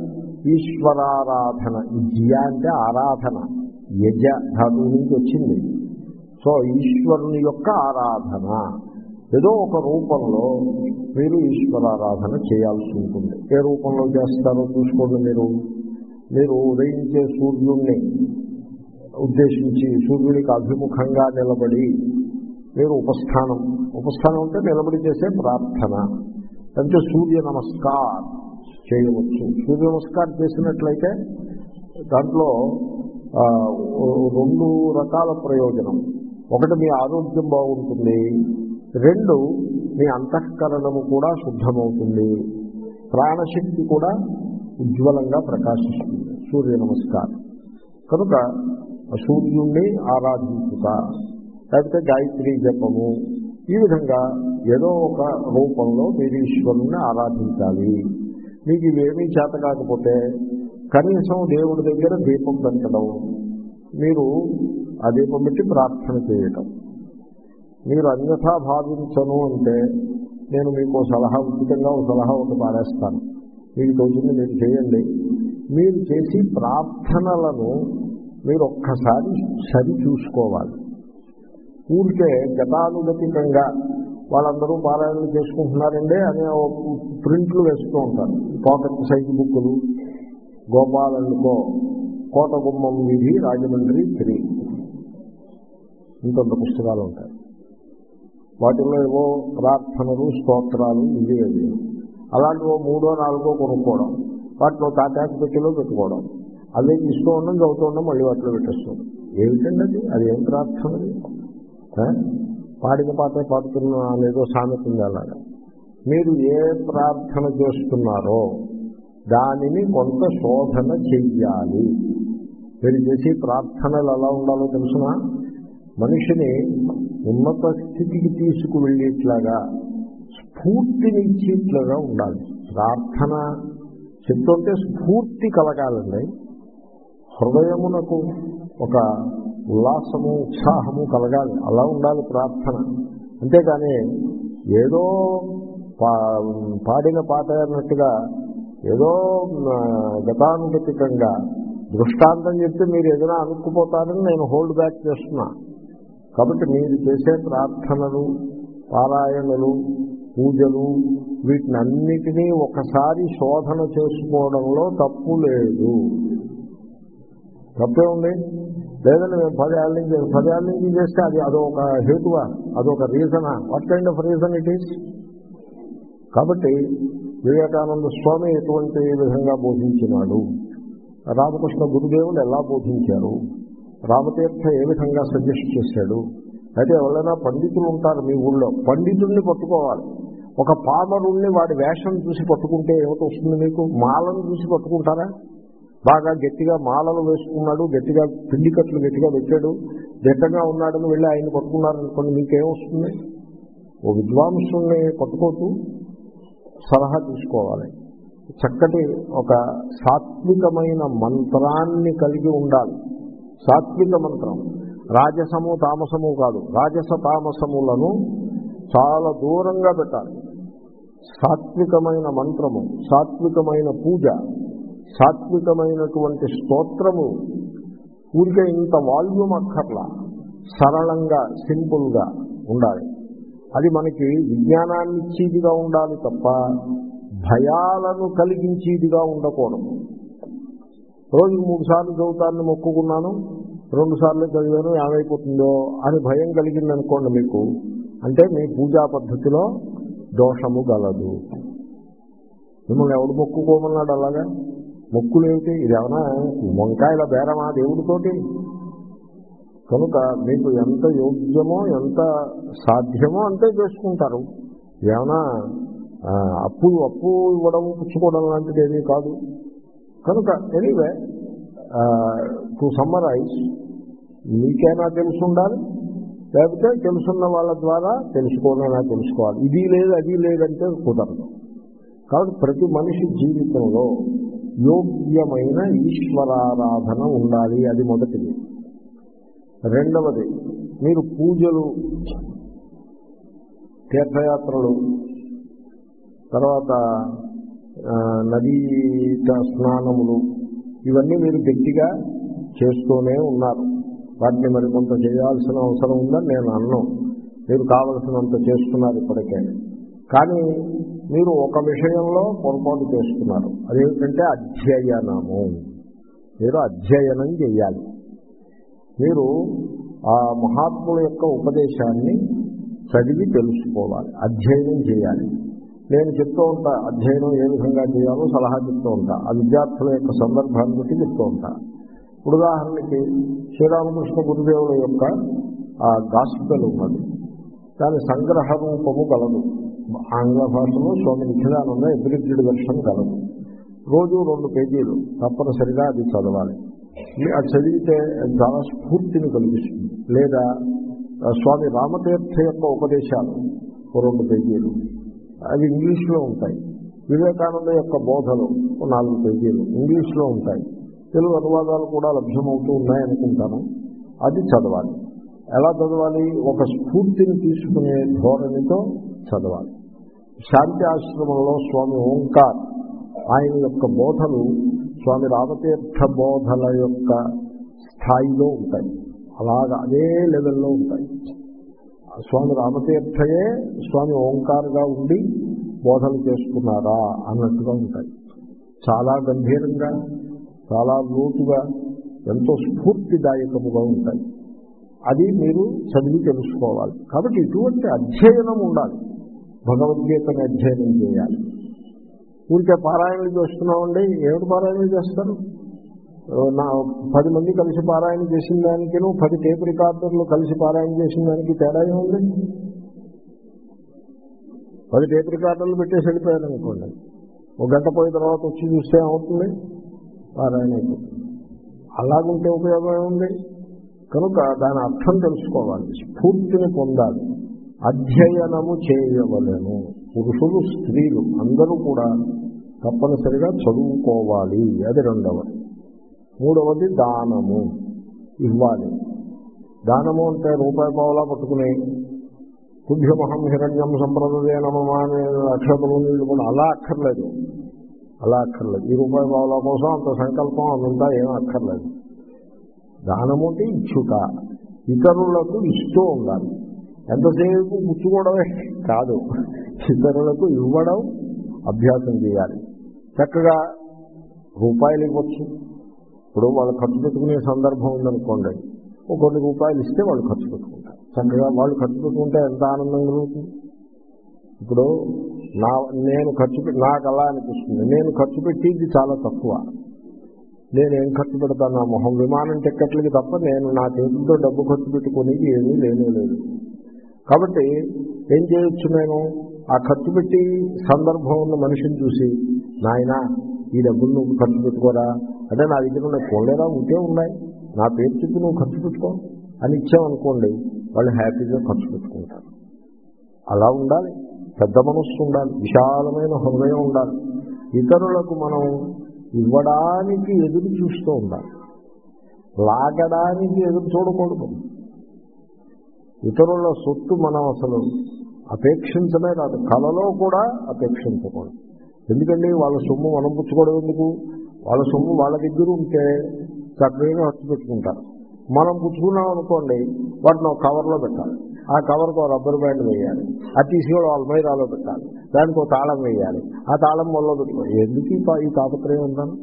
ఈశ్వరారాధన. విద్య అంటే ఆరాధన, యజ ధాతువు నుంచి వచ్చింది. సో ఈశ్వరుని యొక్క ఆరాధన, ఏదో ఒక రూపంలో మీరు ఈశ్వరారాధన చేయాల్సి ఉంటుంది. ఏ రూపంలో చేస్తారో చూసుకోండి. మీరు మీరు ఉదయించే సూర్యుడిని ఉద్దేశించి సూర్యుడికి అభిముఖంగా నిలబడి మీరు ఉపస్థానం, ఉపస్థానం అంటే నిలబడి చేసే ప్రార్థన, అంటే సూర్య నమస్కార్ చేయవచ్చు. సూర్య నమస్కారం చేసినట్లయితే దాంట్లో రెండు రకాల ప్రయోజనం. ఒకటి, మీ ఆరోగ్యం బాగుంటుంది. రెండు, మీ అంతఃకరణము కూడా శుద్ధమవుతుంది, ప్రాణశక్తి కూడా ఉజ్వలంగా ప్రకాశిస్తుంది సూర్య నమస్కారం. కనుక సూర్యుణ్ణి ఆరాధించుట, లేకపోతే గాయత్రీ జపము, ఈ విధంగా ఏదో ఒక రూపంలో మీరు ఈశ్వరుణ్ణి ఆరాధించాలి. మీకు ఇవేమీ చేత కాకపోతే కనీసం దేవుడి దగ్గర దీపం పెట్టడం, మీరు ఆ దీపం పెట్టి ప్రార్థన చేయటం. మీరు అన్యథా భావించను అంటే నేను మీకు సలహా, ఉచితంగా ఒక సలహా ఒకటి పారేస్తాను, మీకు తోచింది మీరు చేయండి. మీరు చేసి ప్రార్థనలను మీరు ఒక్కసారి సరి చూసుకోవాలి. ఊరికే గతానుగతికంగా వాళ్ళందరూ పారాయణలు చేసుకుంటున్నారండి అనే ప్రింట్లు వేస్తూ ఉంటారు. పాకెట్ సైజు బుక్కులు, గోపాలంకో కోటగుమ్మం వీధి రాజమండ్రి త్రీ, ఇంకొంత పుస్తకాలు ఉంటాయి. వాటిల్లో ఏవో ప్రార్థనలు, స్తోత్రాలు, ఇవి అవి అలాంటివో మూడో నాలుగో కొనుక్కోవడం, వాటిలో తాటాకు పెట్టిలో పెట్టుకోవడం, అదే ఇస్తూ ఉండడం, చదువుతూ ఉండడం, మళ్ళీ వాటిలో పెట్టేస్తాం. ఏమిటండి అది? అది ఏం ప్రార్థనది? పాడిన పాటే పాడుతున్నా అనేదో సామెత ఉంది. అలాగా మీరు ఏ ప్రార్థన చేస్తున్నారో దానిని కొంత శోధన చెయ్యాలి. మీరు చేసి ప్రార్థనలు ఎలా ఉండాలో తెలుసునా? మనిషిని ఉన్నత స్థితికి తీసుకువెళ్ళేట్లాగా, స్ఫూర్తినిచ్చేట్లాగా ఉండాలి. ప్రార్థన చెప్తుంటే స్ఫూర్తి కలగాలండి. హృదయమునకు ఒక ఉల్లాసము, ఉత్సాహము కలగాలి. అలా ఉండాలి ప్రార్థన. అంతేకాని ఏదో పా పాడిన పాట అన్నట్టుగా ఏదో గతానుగతికంగా దృష్టాంతం చెప్తే మీరు ఏదైనా అనుకుపోతారని నేను హోల్డ్ బ్యాక్ చేస్తున్నా. కాబట్టి మీరు చేసే ప్రార్థనలు, పారాయణలు, పూజలు, వీటిని అన్నిటినీ ఒకసారి శోధన చేసుకోవడంలో తప్పు లేదు. తప్పే ఉంది. లేదంటే మేము పదేళ్ళ నుంచి పదేళ్ళ నుంచి చేస్తే అది అదొక హేతువా, అదొక రీజనా? What kind of reason it is? కాబట్టి వివేకానంద స్వామి ఎటువంటి విధంగా బోధించినాడు, రామకృష్ణ గురుదేవులు ఎలా బోధించారు, రామతీర్థ ఏ విధంగా సజెస్ట్ చేశాడు. అయితే ఎవరైనా పండితులు ఉంటారు మీ ఊళ్ళో, పండితుడిని పట్టుకోవాలి. ఒక పామరుణ్ణి వాడి వేషం చూసి పట్టుకుంటే ఏమిటి వస్తుంది మీకు? మాలను చూసి పట్టుకుంటారా? బాగా గట్టిగా మాలలు వేసుకున్నాడు, గట్టిగా పిండి కట్లు గట్టిగా పెట్టాడు, దిట్టంగా ఉన్నాడని వెళ్ళి ఆయన పట్టుకున్నారనుకోండి, మీకేమొస్తుంది? ఓ విద్వాంసుల్ని పట్టుకోతూ సలహా తీసుకోవాలి. చక్కటి ఒక సాత్వికమైన మంత్రాన్ని కలిగి ఉండాలి. సాత్విక మంత్రం, రాజసము తామసము కాదు. రాజస తామసములను చాలా దూరంగా పెట్టాలి. సాత్వికమైన మంత్రము, సాత్వికమైన పూజ, సాత్వికమైనటువంటి స్తోత్రము. ఊరికే ఇంత వాల్యూమ్ అక్కర్లా, సరళంగా సింపుల్గా ఉండాలి. అది మనకి విజ్ఞానాన్ని ఇచ్చేదిగా ఉండాలి తప్ప భయాలను కలిగించేదిగా ఉండకూడదు. రోజుకు మూడు సార్లు చదువుతాన్ని మొక్కుకున్నాను, రెండు సార్లు చదివాను, ఏమైపోతుందో అని భయం కలిగిందనుకోండి మీకు, అంటే మీ పూజా పద్ధతిలో దోషము గలదు. మిమ్మల్ని ఎవడు మొక్కుకోమన్నాడు? అలాగా మొక్కులేమిటి? ఇదేమన్నా వంకాయల బేరమా దేవుడితోటి? కనుక మీకు ఎంత యోగ్యమో ఎంత సాధ్యమో అంతే చేసుకుంటారు. ఏమన్నా అప్పు అప్పు ఇవ్వడం పుచ్చుకోవడం లాంటిది ఏమీ కాదు. కనుక ఎనీవే టు సమ్మరైజ్, మీకైనా తెలిసి ఉండాలి, లేకపోతే తెలుసున్న వాళ్ళ ద్వారా తెలుసుకోవాలన్నా తెలుసుకోవాలి. ఇది లేదు అది లేదంటే కుదరదు. కాబట్టి ప్రతి మనిషి జీవితంలో యోగ్యమైన ఈశ్వరారాధన ఉండాలి. అది మొదటిది. రెండవది, మీరు పూజలు, తీర్థయాత్రలు, తర్వాత నదీ స్నానములు, ఇవన్నీ మీరు గట్టిగా చేస్తూనే ఉన్నారు. వాటిని మరి కొంత చేయాల్సిన అవసరం ఉందని నేను అన్నాను. మీరు కావలసినంత చేస్తున్నారు ఇప్పటికే. కానీ మీరు ఒక విషయంలో పొరపాటు చేస్తున్నారు. అదేమిటంటే అధ్యయనము. మీరు అధ్యయనం చేయాలి. మీరు ఆ మహాత్ముల యొక్క ఉపదేశాన్ని చదివి తెలుసుకోవాలి, అధ్యయనం చేయాలి. నేను చెప్తూ ఉంటా అధ్యయనం ఏ విధంగా చేయాలో సలహా చెప్తూ ఉంటా. ఆ విద్యార్థుల యొక్క సందర్భాన్ని బట్టి చెప్తూ ఉంటా. ఇప్పుడు ఉదాహరణకి శ్రీరామకృష్ణ గురుదేవుల యొక్క ఆ గాస్పెల్ ఉన్నది, దాని సంగ్రహ రూపము గలదు. ఆంగ్ల భాషలో స్వామి నిఖిలానంద అబ్రిడ్జ్డ్ వెర్షన్ గలదు. రోజు రెండు పేజీలు తప్పనిసరిగా అది చదవాలి. అది చదివితే చాలా స్ఫూర్తిని కలిగిస్తుంది. లేదా స్వామి రామతీర్థ యొక్క ఉపదేశాలు రెండు పేజీలు, అవి ఇంగ్లీష్లో ఉంటాయి. వివేకానంద యొక్క బోధలు నాలుగు పేజీలు ఇంగ్లీష్లో ఉంటాయి. తెలుగు అనువాదాలు కూడా లభ్యమవుతూ ఉన్నాయనుకుంటాను. అది చదవాలి. ఎలా చదవాలి? ఒక స్ఫూర్తిని తీసుకునే ధోరణితో చదవాలి. శాంతి ఆశ్రమంలో స్వామి ఓంకార్ ఆయన యొక్క బోధలు స్వామి రామతీర్థ బోధల యొక్క స్థాయిలో ఉంటాయి. అలాగా అదే లెవెల్లో ఉంటాయి. స్వామి రామతీర్థయే స్వామి ఓంకార్గా ఉండి బోధలు చేసుకున్నారా అన్నట్టుగా ఉంటాయి. చాలా గంభీరంగా, చాలా లోతుగా, ఎంతో స్ఫూర్తిదాయకముగా ఉంటాయి. అది మీరు చదివి తెలుసుకోవాలి. కాబట్టి ఇటువంటి అధ్యయనం ఉండాలి. భగవద్గీతని అధ్యయనం చేయాలి. ఊరికే పారాయణలు చేస్తున్నామండి. ఏమిటి పారాయణలు చేస్తారు? నా పది మంది కలిసి పారాయణ చేసిన దానికిను పది టేప్ రికార్డర్లు కలిసి పారాయణ చేసిన దానికి తేడా ఏముంది? పది టేప్ రికార్డర్లు పెట్టేసి వెళ్ళిపోయారు అనుకోండి, ఒక గంట పోయిన తర్వాత వచ్చి చూస్తే ఏమవుతుంది? పారాయణ అయిపోతుంది. అలాగుంటే ఉపయోగం ఏముంది? కనుక దాని అర్థం తెలుసుకోవాలి, స్ఫూర్తిని పొందాలి, అధ్యయనము చేయవలెను. పురుషులు స్త్రీలు అందరూ కూడా తప్పనిసరిగా చదువుకోవాలి. అది రెండవది. మూడవది దానము ఇవ్వాలి. దానము అంటే రూపాయి పావులా పట్టుకుని తుభ్యమహం హిరణ్యం సంప్రదే నమమా అనే అక్షతలు నీళ్ళు కూడా అలా అక్కర్లేదు. అలా అక్కర్లేదు. ఈ రూపాయి పావుల కోసం అంత సంకల్పం అంతా ఏమీ అక్కర్లేదు. దానము అంటే ఇచ్చుట, ఇతరులకు ఇస్తూ ఉండాలి. ఎంతసేపు పుచ్చుకోవడమే కాదు, ఇతరులకు ఇవ్వడం అభ్యాసం చేయాలి. చక్కగా రూపాయలు ఇవ్వచ్చు. ఇప్పుడు వాళ్ళు ఖర్చు పెట్టుకునే సందర్భం ఉందనుకోండి, ఒక కొన్ని రూపాయలు ఇస్తే వాళ్ళు ఖర్చు పెట్టుకుంటారు. చక్కగా వాళ్ళు ఖర్చు పెట్టుకుంటే ఎంత ఆనందం కలుగుతుంది. ఇప్పుడు నా నేను ఖర్చు పెట్టి నాకు అలా అనిపిస్తుంది, నేను ఖర్చు పెట్టేది చాలా తక్కువ. నేనేం ఖర్చు పెడతాను? నా మొహం విమానం టిక్కెట్లకి తప్ప నేను నా చేతులతో డబ్బు ఖర్చు పెట్టుకునేది ఏమీ లేనే లేదు. కాబట్టి ఏం చేయొచ్చు? నేను ఆ ఖర్చు పెట్టి సందర్భం ఉన్న మనిషిని చూసి, నాయనా ఈ డబ్బులు నువ్వు ఖర్చు పెట్టుకోరా అంటే, నా దగ్గర ఉన్న పోలేరా ఉంటే ఉన్నాయి, నా పేరు చెప్పి నువ్వు ఖర్చు పెట్టుకో అని ఇచ్చామనుకోండి, వాళ్ళు హ్యాపీగా ఖర్చు పెట్టుకుంటారు. అలా ఉండాలి. పెద్ద మనస్సు ఉండాలి, విశాలమైన హృదయం ఉండాలి. ఇతరులకు మనం ఇవ్వడానికి ఎదురు చూస్తూ ఉండాలి, లాగడానికి ఎదురు చూడకూడదు. ఇతరుల సొత్తు మనం అసలు అపేక్షించమే కాదు, కళలో కూడా అపేక్షించకూడదు. ఎందుకండి వాళ్ళ సొమ్ము మనం పుచ్చుకోవడం ఎందుకు? వాళ్ళ సొమ్ము వాళ్ళ దగ్గర ఉంటే చక్కగా ఖర్చు పెట్టుకుంటారు. మనం పుచ్చుకున్నాం అనుకోండి, వాటిని ఒక కవర్లో పెట్టాలి, ఆ కవర్కి ఒక రబ్బర్ బ్యాండ్ వేయాలి, అది తీసుకెళ్ళి అల్మైరాలో పెట్టాలి, దానికి ఒక తాళం వేయాలి, ఆ తాళం వల్ల పెట్టుకోవాలి. ఎందుకు ఈ తాపత్రయం ఉంటాను?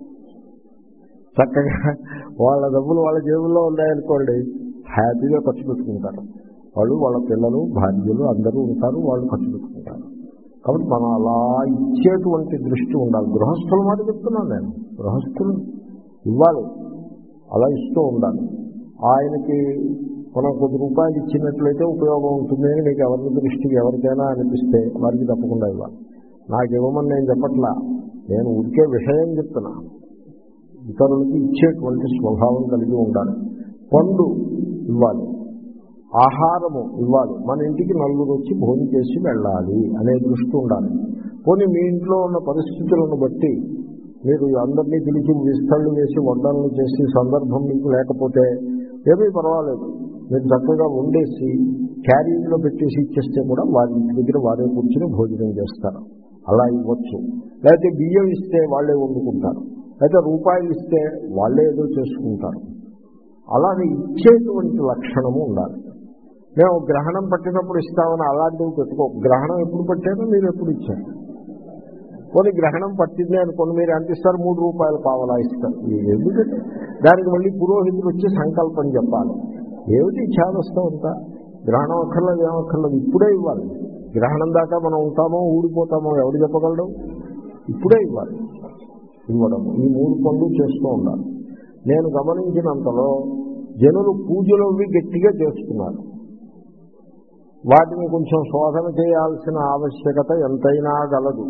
చక్కగా వాళ్ళ డబ్బులు వాళ్ళ జేబుల్లో ఉన్నాయనుకోండి, హ్యాపీగా ఖర్చు పెట్టుకుంటారు. వాళ్ళు వాళ్ళ పిల్లలు భార్యలు అందరూ ఉంటారు, వాళ్ళు ఖర్చు పెట్టుకుంటారు. కాబట్టి మనం అలా ఇచ్చేటువంటి దృష్టి ఉండాలి. గృహస్థుల మాట చెప్తున్నాను నేను, గృహస్థులు ఇవ్వాలి, అలా ఇస్తూ ఉండాలి. ఆయనకి మనం కొద్ది రూపాయలు ఇచ్చినట్లయితే ఉపయోగం ఉంటుంది అని మీకు ఎవరి దృష్టికి ఎవరికైనా అనిపిస్తే వారికి తప్పకుండా ఇవ్వాలి. నాకు ఇవ్వమని నేను చెప్పట్లా, నేను ఉడికే విషయం చెప్తున్నా. ఇతరులకి ఇచ్చేటువంటి స్వభావం కలిగి ఉండాలి. పండు ఇవ్వాలి, ఆహారము ఇవ్వాలి, మన ఇంటికి నలుగురు వచ్చి భోజనం చేసి వెళ్ళాలి అనే దృష్టి ఉండాలి. పోనీ మీ ఇంట్లో ఉన్న పరిస్థితులను బట్టి మీరు అందరినీ పిలిచి విస్తళ్ళు వేసి వంటలను చేసి సందర్భం మీకు లేకపోతే ఏమీ పర్వాలేదు, మీరు చక్కగా వండేసి క్యారీలో పెట్టేసి ఇచ్చేస్తే కూడా వారి ఇంటి దగ్గర వారే కూర్చుని భోజనం చేస్తారు. అలా ఇవ్వచ్చు. లేకపోతే బియ్యం ఇస్తే వాళ్ళే వండుకుంటారు, లేకపోతే రూపాయలు ఇస్తే వాళ్ళే ఏదో చేసుకుంటారు. అలాగే ఇచ్చేటువంటి లక్షణము ఉండాలి. మేము గ్రహణం పట్టినప్పుడు ఇస్తామని అలాంటివి పెట్టుకో. గ్రహణం ఎప్పుడు పట్టారో మీరు ఎప్పుడు ఇచ్చారు. కొన్ని గ్రహణం పట్టింది అనుకోండి, మీరు ఎంత ఇస్తారు? మూడు రూపాయలు పావలా ఇస్తారు. ఎందుకంటే దానికి మళ్ళీ పురోహితులు వచ్చి సంకల్పం చెప్పాలి. ఏమిటి ఛాదస్తాం అంతా? గ్రహణం అక్కర్లేదు, ఏమక్కర్లేదు, ఇప్పుడే ఇవ్వాలి. గ్రహణం దాకా మనం ఉంటామో ఊడిపోతామో ఎవరు చెప్పగలడం? ఇప్పుడే ఇవ్వాలి. ఇవ్వడం ఈ మూడు పనులు చేస్తూ ఉండాలి. నేను గమనించినంతలో జనులు పూజలు అవి గట్టిగా చేస్తున్నారు. వాటిని కొంచెం శోధన చేయాల్సిన ఆవశ్యకత ఎంతైనా గలదు.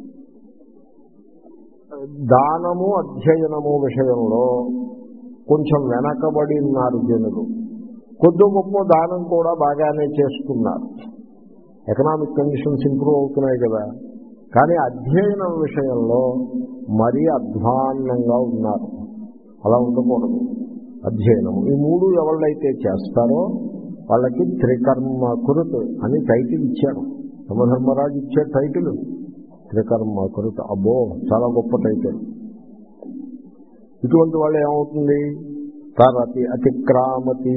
దానము అధ్యయనము విషయంలో కొంచెం వెనకబడి ఉన్నారు జనులు. కొద్ది గొప్ప దానం కూడా బాగానే చేస్తున్నారు. ఎకనామిక్ కండిషన్స్ ఇంప్రూవ్ అవుతున్నాయి కదా. కానీ అధ్యయనం విషయంలో మరీ అధ్వాన్నంగా ఉన్నారు. అలా ఉండకూడదు. అధ్యయనం ఈ మూడు ఎవళ్ళైతే చేస్తారో వాళ్ళకి త్రికర్మ కురుత్ అని టైటిల్ ఇచ్చారు. యమధర్మరాజు ఇచ్చే టైటిల్ త్రికర్మ కురుత్. అబ్బో, చాలా గొప్ప టైటిల్. ఇటువంటి వాళ్ళు ఏమవుతుంది? తరతి అతిక్రామతి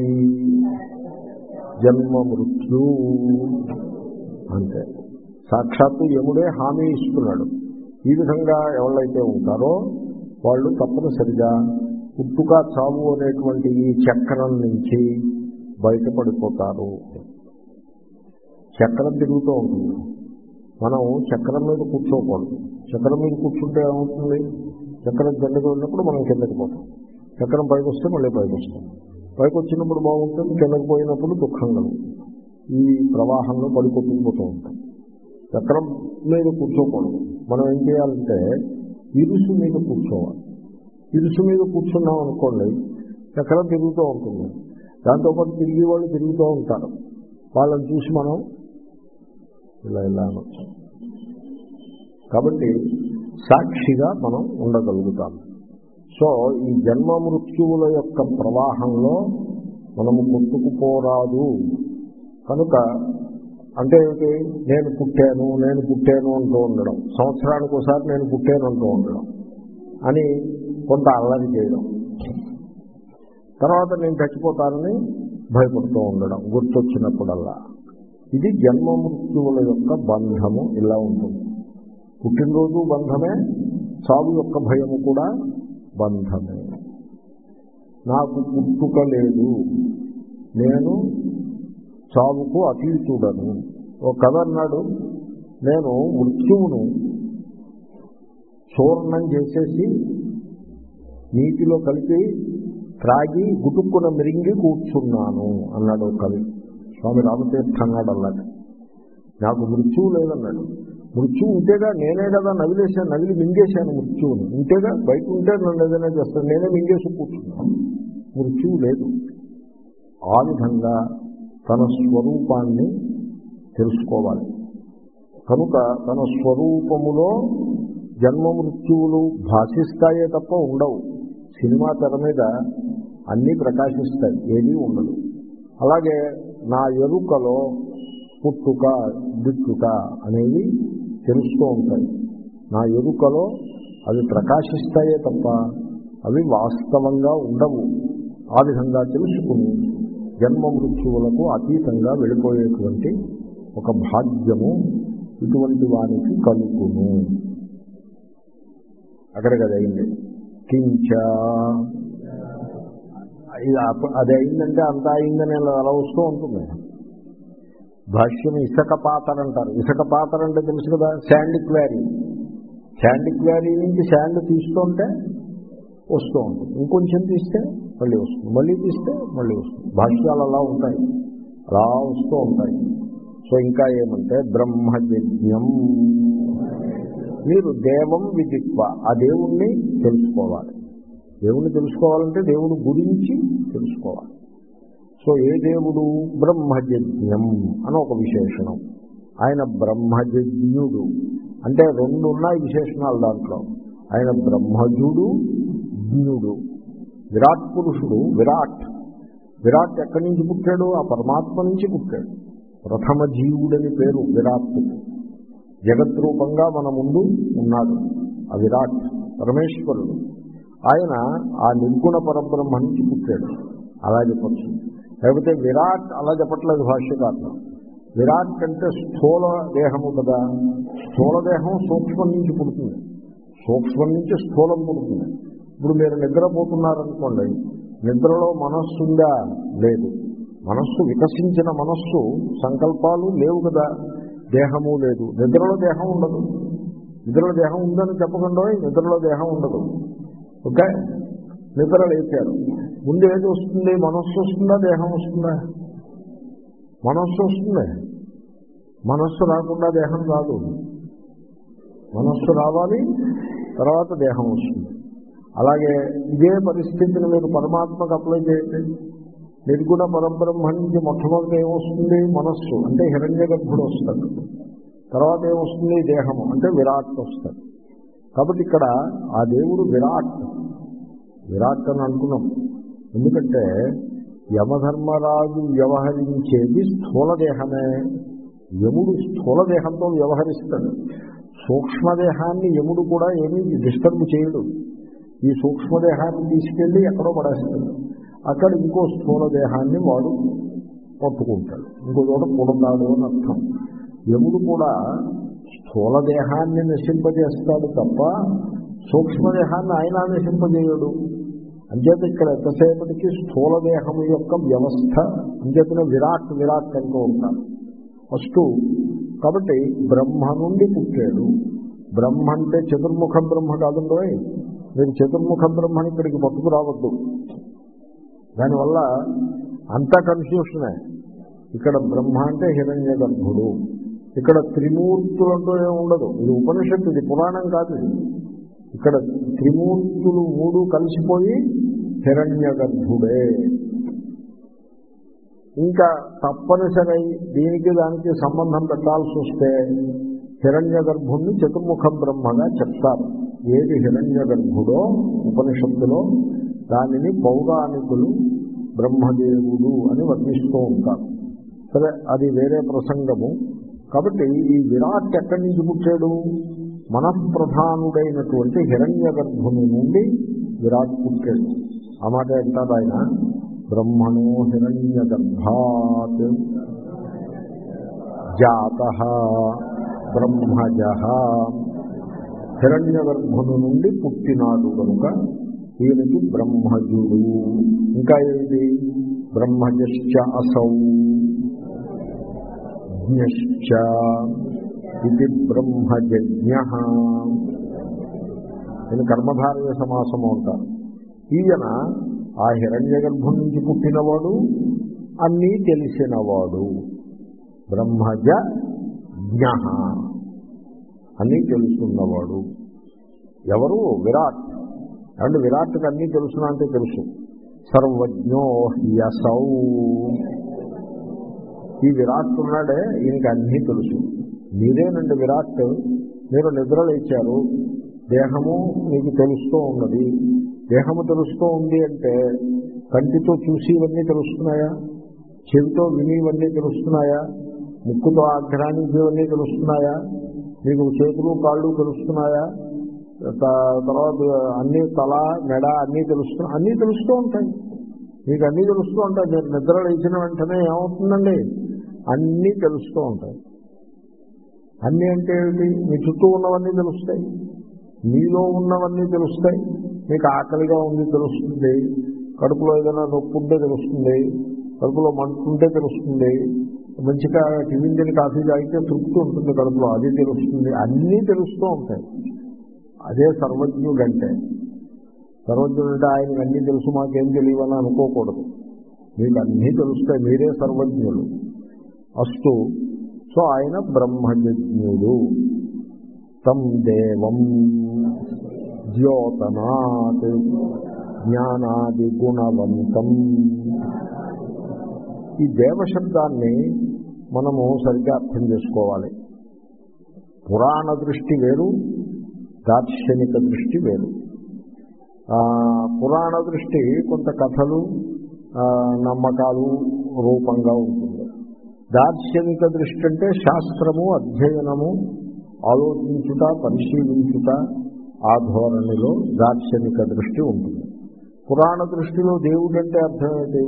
జన్మ మృత్యు. అంతే, సాక్షాత్తు యముడే హామీ ఇస్తున్నాడు. ఈ విధంగా ఎవరైతే ఉంటారో వాళ్ళు తప్పనిసరిగా పుట్టుక చావు అనేటువంటి ఈ చక్రం నుంచి బయటపడిపోతారు. చక్రం తిరుగుతూ ఉంటుంది. మనం చక్రం మీద కూర్చోకూడదు. చక్రం మీద కూర్చుంటే ఏమవుతుంది? చక్రం కిందకి వెళ్ళినప్పుడు మనం కిందకి పోతాం. చక్రం పైకి వస్తే మళ్ళీ పైకి వస్తాం. పైకి వచ్చినప్పుడు బాగుంటుంది, కిందకి పోయినప్పుడు దుఃఖం కలుగుతుంది. ఈ ప్రవాహంలో పడి కొట్టుకుపోతూ ఉంటాం. చక్రం మీద కూర్చోకూడదు. మనం ఏం చేయాలంటే ఇరుసు మీద కూర్చోవాలి. ఇరుసు మీద కూర్చున్నాం అనుకోండి, చక్రం తిరుగుతూ ఉంటుంది. దాంతోపాటు తిరిగి వాళ్ళు తిరుగుతూ ఉంటారు. వాళ్ళని చూసి మనం ఇలా ఇలా అనొచ్చు. కాబట్టి సాక్షిగా మనం ఉండగలుగుతాం. సో ఈ జన్మ మృత్యువుల యొక్క ప్రవాహంలో మనము కొట్టుకుపోరాదు. కనుక అంటే ఏమిటి? నేను పుట్టాను నేను పుట్టాను అంటూ ఉండడం, సంవత్సరానికి ఒకసారి నేను పుట్టాను అంటూ ఉండడం అని కొంత అల్లరి చేయడం, తర్వాత నేను చచ్చిపోతానని భయపడుతూ ఉండడం గుర్తొచ్చినప్పుడల్లా. ఇది జన్మ మృత్యువుల యొక్క బంధము. ఇలా ఉంటుంది. పుట్టినరోజు బంధమే, చావు యొక్క భయము కూడా బంధమే. నాకు పుట్టుక లేదు, నేను చావుకు అతీతుడను. ఓ కథ అన్నాడు, నేను మృత్యువును చూర్ణం చేసేసి నీటిలో కలిపి త్రాగి గుటుక్కున మిరింగి కూర్చున్నాను అన్నాడు కవి. స్వామి రామతీర్థ అన్నాడు అలాగే. నాకు మృత్యువు లేదన్నాడు. మృత్యువు ఉంటేగా నేనే కదా నవిలేశాను, నవిలి మింగేశాను మృత్యువుని. ఉంటేగా బయట ఉంటే నన్ను ఏదైనా చేస్తాను, నేనే మింగేసి కూర్చున్నాను. మృత్యువు లేదు. ఆ విధంగా తన స్వరూపాన్ని తెలుసుకోవాలి. కనుక తన స్వరూపములో జన్మ మృత్యువులు భాషిస్తాయే తప్ప ఉండవు. సినిమా తెర మీద అన్నీ ప్రకాశిస్తాయి, ఏదీ ఉండదు. అలాగే నా ఎరుకలో పుట్టుక దిక్కుట అనేవి తెలుస్తూ ఉంటాయి. నా ఎరుకలో అవి ప్రకాశిస్తాయే తప్ప అవి వాస్తవంగా ఉండవు. ఆ విధంగా తెలుసుకుని జన్మ మృత్యువులకు అతీతంగా వెళ్ళిపోయేటువంటి ఒక భాగ్యము ఇటువంటి వారికి కలుగును. అక్కడికి అది అయింది. కించ అది అయిందంటే అంతా అయిందని అలా వస్తూ ఉంటుంది. భాష్యం ఇసుక పాతర అంటారు. ఇసుక పాతర అంటే తెలుసు కదా, శాండ్ క్వారీ. శాండ్ క్వారీ నుంచి శాండ్ తీస్తుంటే వస్తూ ఉంటుంది, ఇంకొంచెం తీస్తే మళ్ళీ వస్తుంది, మళ్ళీ తీస్తే మళ్ళీ వస్తుంది. భాష్యాలు అలా ఉంటాయి, అలా వస్తూ ఉంటాయి. సో ఇంకా ఏమంటే బ్రహ్మయజ్ఞం మీరు దేవం విదిత్వ, ఆ దేవుణ్ణి తెలుసుకోవాలి. దేవుణ్ణి తెలుసుకోవాలంటే దేవుడు గురించి తెలుసుకోవాలి. సో ఏ దేవుడు? బ్రహ్మజజ్ఞం అని ఒక విశేషణం. ఆయన బ్రహ్మజజ్ఞుడు అంటే రెండు ఉన్నాయి విశేషణాలు దాంట్లో. ఆయన బ్రహ్మజుడు, జ్ఞుడు. విరాట్ పురుషుడు. విరాట్ విరాట్ ఎక్కడి నుంచి పుట్టాడు? ఆ పరమాత్మ నుంచి పుట్టాడు. ప్రథమ జీవుడని పేరు విరాట్. జగద్రూపంగా మన ముందు ఉన్నాడు ఆ విరాట్ పరమేశ్వరుడు. ఆయన ఆ నిర్గుణ పరబ్రహ్మ నుంచి పుట్టాడు అలా చెప్పచ్చు. లేకపోతే విరాట్ అలా చెప్పట్లేదు భాష్యకారులు. విరాట్ అంటే స్థూల దేహము కదా. స్థూల దేహం సూక్ష్మం నుంచి పుడుతుంది, సూక్ష్మం నుంచి స్థూలం పుడుతుంది. ఇప్పుడు మీరు నిద్రపోతున్నారనుకోండి, నిద్రలో మనస్సు ఉందా? లేదు. మనస్సు, వికసించిన మనస్సు, సంకల్పాలు లేవు కదా. దేహము లేదు. నిద్రలో దేహం ఉండదు. నిద్రలో దేహం ఉందని చెప్పకుండా నిద్రలో దేహం ఉండదు. ఓకే, నిద్ర లేచారు, ముందు ఏది వస్తుంది? మనస్సు వస్తుందా, దేహం వస్తుందా? మనస్సు వస్తుంది. మనస్సు రాకుండా దేహం రాదు. మనస్సు రావాలి, తర్వాత దేహం వస్తుంది. అలాగే ఇదే పరిస్థితిని మీరు పరమాత్మకు అప్లై చేయండి. నిర్గుణ పరబ్రహ్మ నుంచి మొట్టమొదటి ఏమొస్తుంది? మనస్సు అంటే హిరణ్య గర్భుడు వస్తాడు. తర్వాత ఏమొస్తుంది? దేహము అంటే విరాట్ వస్తాడు. కాబట్టి ఇక్కడ ఆ దేవుడు విరాట్ విరాట్ అని అనుకున్నాం. ఎందుకంటే యమధర్మరాజు వ్యవహరించేది స్థూల దేహమే. యముడు స్థూల దేహంతో వ్యవహరిస్తాడు. సూక్ష్మదేహాన్ని యముడు కూడా ఏమీ డిస్టర్బ్ చేయడు. ఈ సూక్ష్మదేహాన్ని తీసుకెళ్ళి ఎక్కడో పడేస్తాడు. అక్కడ ఇంకో స్థూల దేహాన్ని వాడు పట్టుకుంటాడు, ఇంకో చోట పుడతాడు అని అర్థం. యముడు కూడా స్థూల దేహాన్ని నశింపజేస్తాడు తప్ప సూక్ష్మదేహాన్ని ఆయన నశింపజేయడు. అంచేత ఇక్కడ ఎంతసేపటికి స్థూల దేహం యొక్క వ్యవస్థ. అంచేతనే విరాట్ విరాట్ అంటూ ఉంటారు ఫస్ట్. కాబట్టి బ్రహ్మ నుండి పుట్టాడు. బ్రహ్మ అంటే చతుర్ముఖ బ్రహ్మ కాదండో. మీరు చతుర్ముఖ బ్రహ్మని ఇక్కడికి పట్టుకురావద్దు. దానివల్ల అంతా కన్ఫ్యూషనే. ఇక్కడ బ్రహ్మ అంటే హిరణ్య గర్భుడు. ఇక్కడ త్రిమూర్తులంటూ ఏమి ఉండదు. ఇది ఉపనిషత్తు, ఇది పురాణం కాదు. ఇది ఇక్కడ త్రిమూర్తులు మూడు కలిసిపోయి హిరణ్య గర్భుడే. ఇంకా తప్పనిసరి దీనికి దానికి సంబంధం పెట్టాల్సి వస్తే హిరణ్య గర్భుణ్ణి చతుర్ముఖ బ్రహ్మగా చెప్తారు. ఏది హిరణ్య గర్భుడో ఉపనిషత్తులో దానిని పౌరాణికులు బ్రహ్మదేవుడు అని వర్ణిస్తూ ఉంటారు. సరే, అది వేరే ప్రసంగము. కాబట్టి ఈ విరాట్ ఎక్కడి నుంచి పుట్టాడు? మనఃప్రధానుడైనటువంటి హిరణ్య గర్భుని నుండి విరాట్ పుట్టాడు. ఆ మాట అంటారు ఆయన, బ్రహ్మణో హిరణ్య గర్భాత్ జాతః బ్రహ్మజః. హిరణ్య గర్భుని నుండి పుట్టినాడు కనుక ఈయనకి బ్రహ్మజుడు. ఇంకా ఏంటి? బ్రహ్మజశ్చ అసౌ జ్ఞశ్చ ఇది బ్రహ్మజజ్ఞః. ఇది కర్మధారయ సమాసము అంటారు. ఈయన ఆ హిరణ్య గర్భం నుంచి పుట్టినవాడు, అన్నీ తెలిసినవాడు. బ్రహ్మజ జ్ఞః, అన్నీ తెలుసున్నవాడు. ఎవరు? విరాట్. అంటే విరాట్కి అన్నీ తెలుసునా అంటే తెలుసు. సర్వజ్ఞో హ్యసౌ. ఈ విరాట్ ఉన్నాడే, ఈయనకి అన్నీ తెలుసు. మీరేనండి విరాట్. మీరు నిద్ర లేచారు, దేహము మీకు తెలుస్తూ ఉన్నది. దేహము తెలుస్తూ ఉంది అంటే కంటితో చూసి ఇవన్నీ తెలుస్తున్నాయా? చెవితో విని ఇవన్నీ తెలుస్తున్నాయా? ముక్కుతో ఆఘ్రానించి ఇవన్నీ తెలుస్తున్నాయా? మీకు చేతులు కాళ్ళు తెలుస్తున్నాయా? తర్వాత అన్ని తల మెడ అన్నీ తెలుస్తు అన్నీ తెలుస్తూ ఉంటాయి. మీకు అన్నీ తెలుస్తూ ఉంటాయి. మీరు నిద్ర లేచిన వెంటనే ఏమవుతుందండి? అన్నీ తెలుస్తూ ఉంటాయి. అన్నీ అంటే ఏమిటి? మీ చుట్టూ ఉన్నవన్నీ తెలుస్తాయి, మీలో ఉన్నవన్నీ తెలుస్తాయి. మీకు ఆకలిగా ఉంది తెలుస్తుంది, కడుపులో ఏదైనా నొప్పి ఉంటే తెలుస్తుంది, కడుపులో మంటుంటే తెలుస్తుంది, మంచిగా టిఫిన్ తిని కాఫీ తాగితే తృప్తి ఉంటుంది కడుపులో, అది తెలుస్తుంది. అన్నీ తెలుస్తూ ఉంటాయి. అదే సర్వజ్ఞుడంటే. సర్వజ్ఞుడంటే ఆయనకు అన్నీ తెలుసు మాకేం తెలియవని అనుకోకూడదు. మీకు అన్నీ తెలుస్తాయి, మీరే సర్వజ్ఞులు. అస్తు. సో ఆయన బ్రహ్మజ్ఞుడు. తం దేవం ద్యోతనాత్ జ్ఞానాది గుణవంతం. ఈ దేవశబ్దాన్ని మనము సరిగ్గా అర్థం చేసుకోవాలి. పురాణ దృష్టి వేరు, దార్శనిక దృష్టి వేరు. పురాణ దృష్టి కొంత కథలు నమ్మకాలు రూపంగా ఉంటుంది. దార్శనిక దృష్టి అంటే శాస్త్రము అధ్యయనము ఆలోచించుట పరిశీలించుట ఆ ధోరణిలో దార్శనిక దృష్టి ఉంటుంది. పురాణ దృష్టిలో దేవుడు అంటే అర్థం ఏంటి?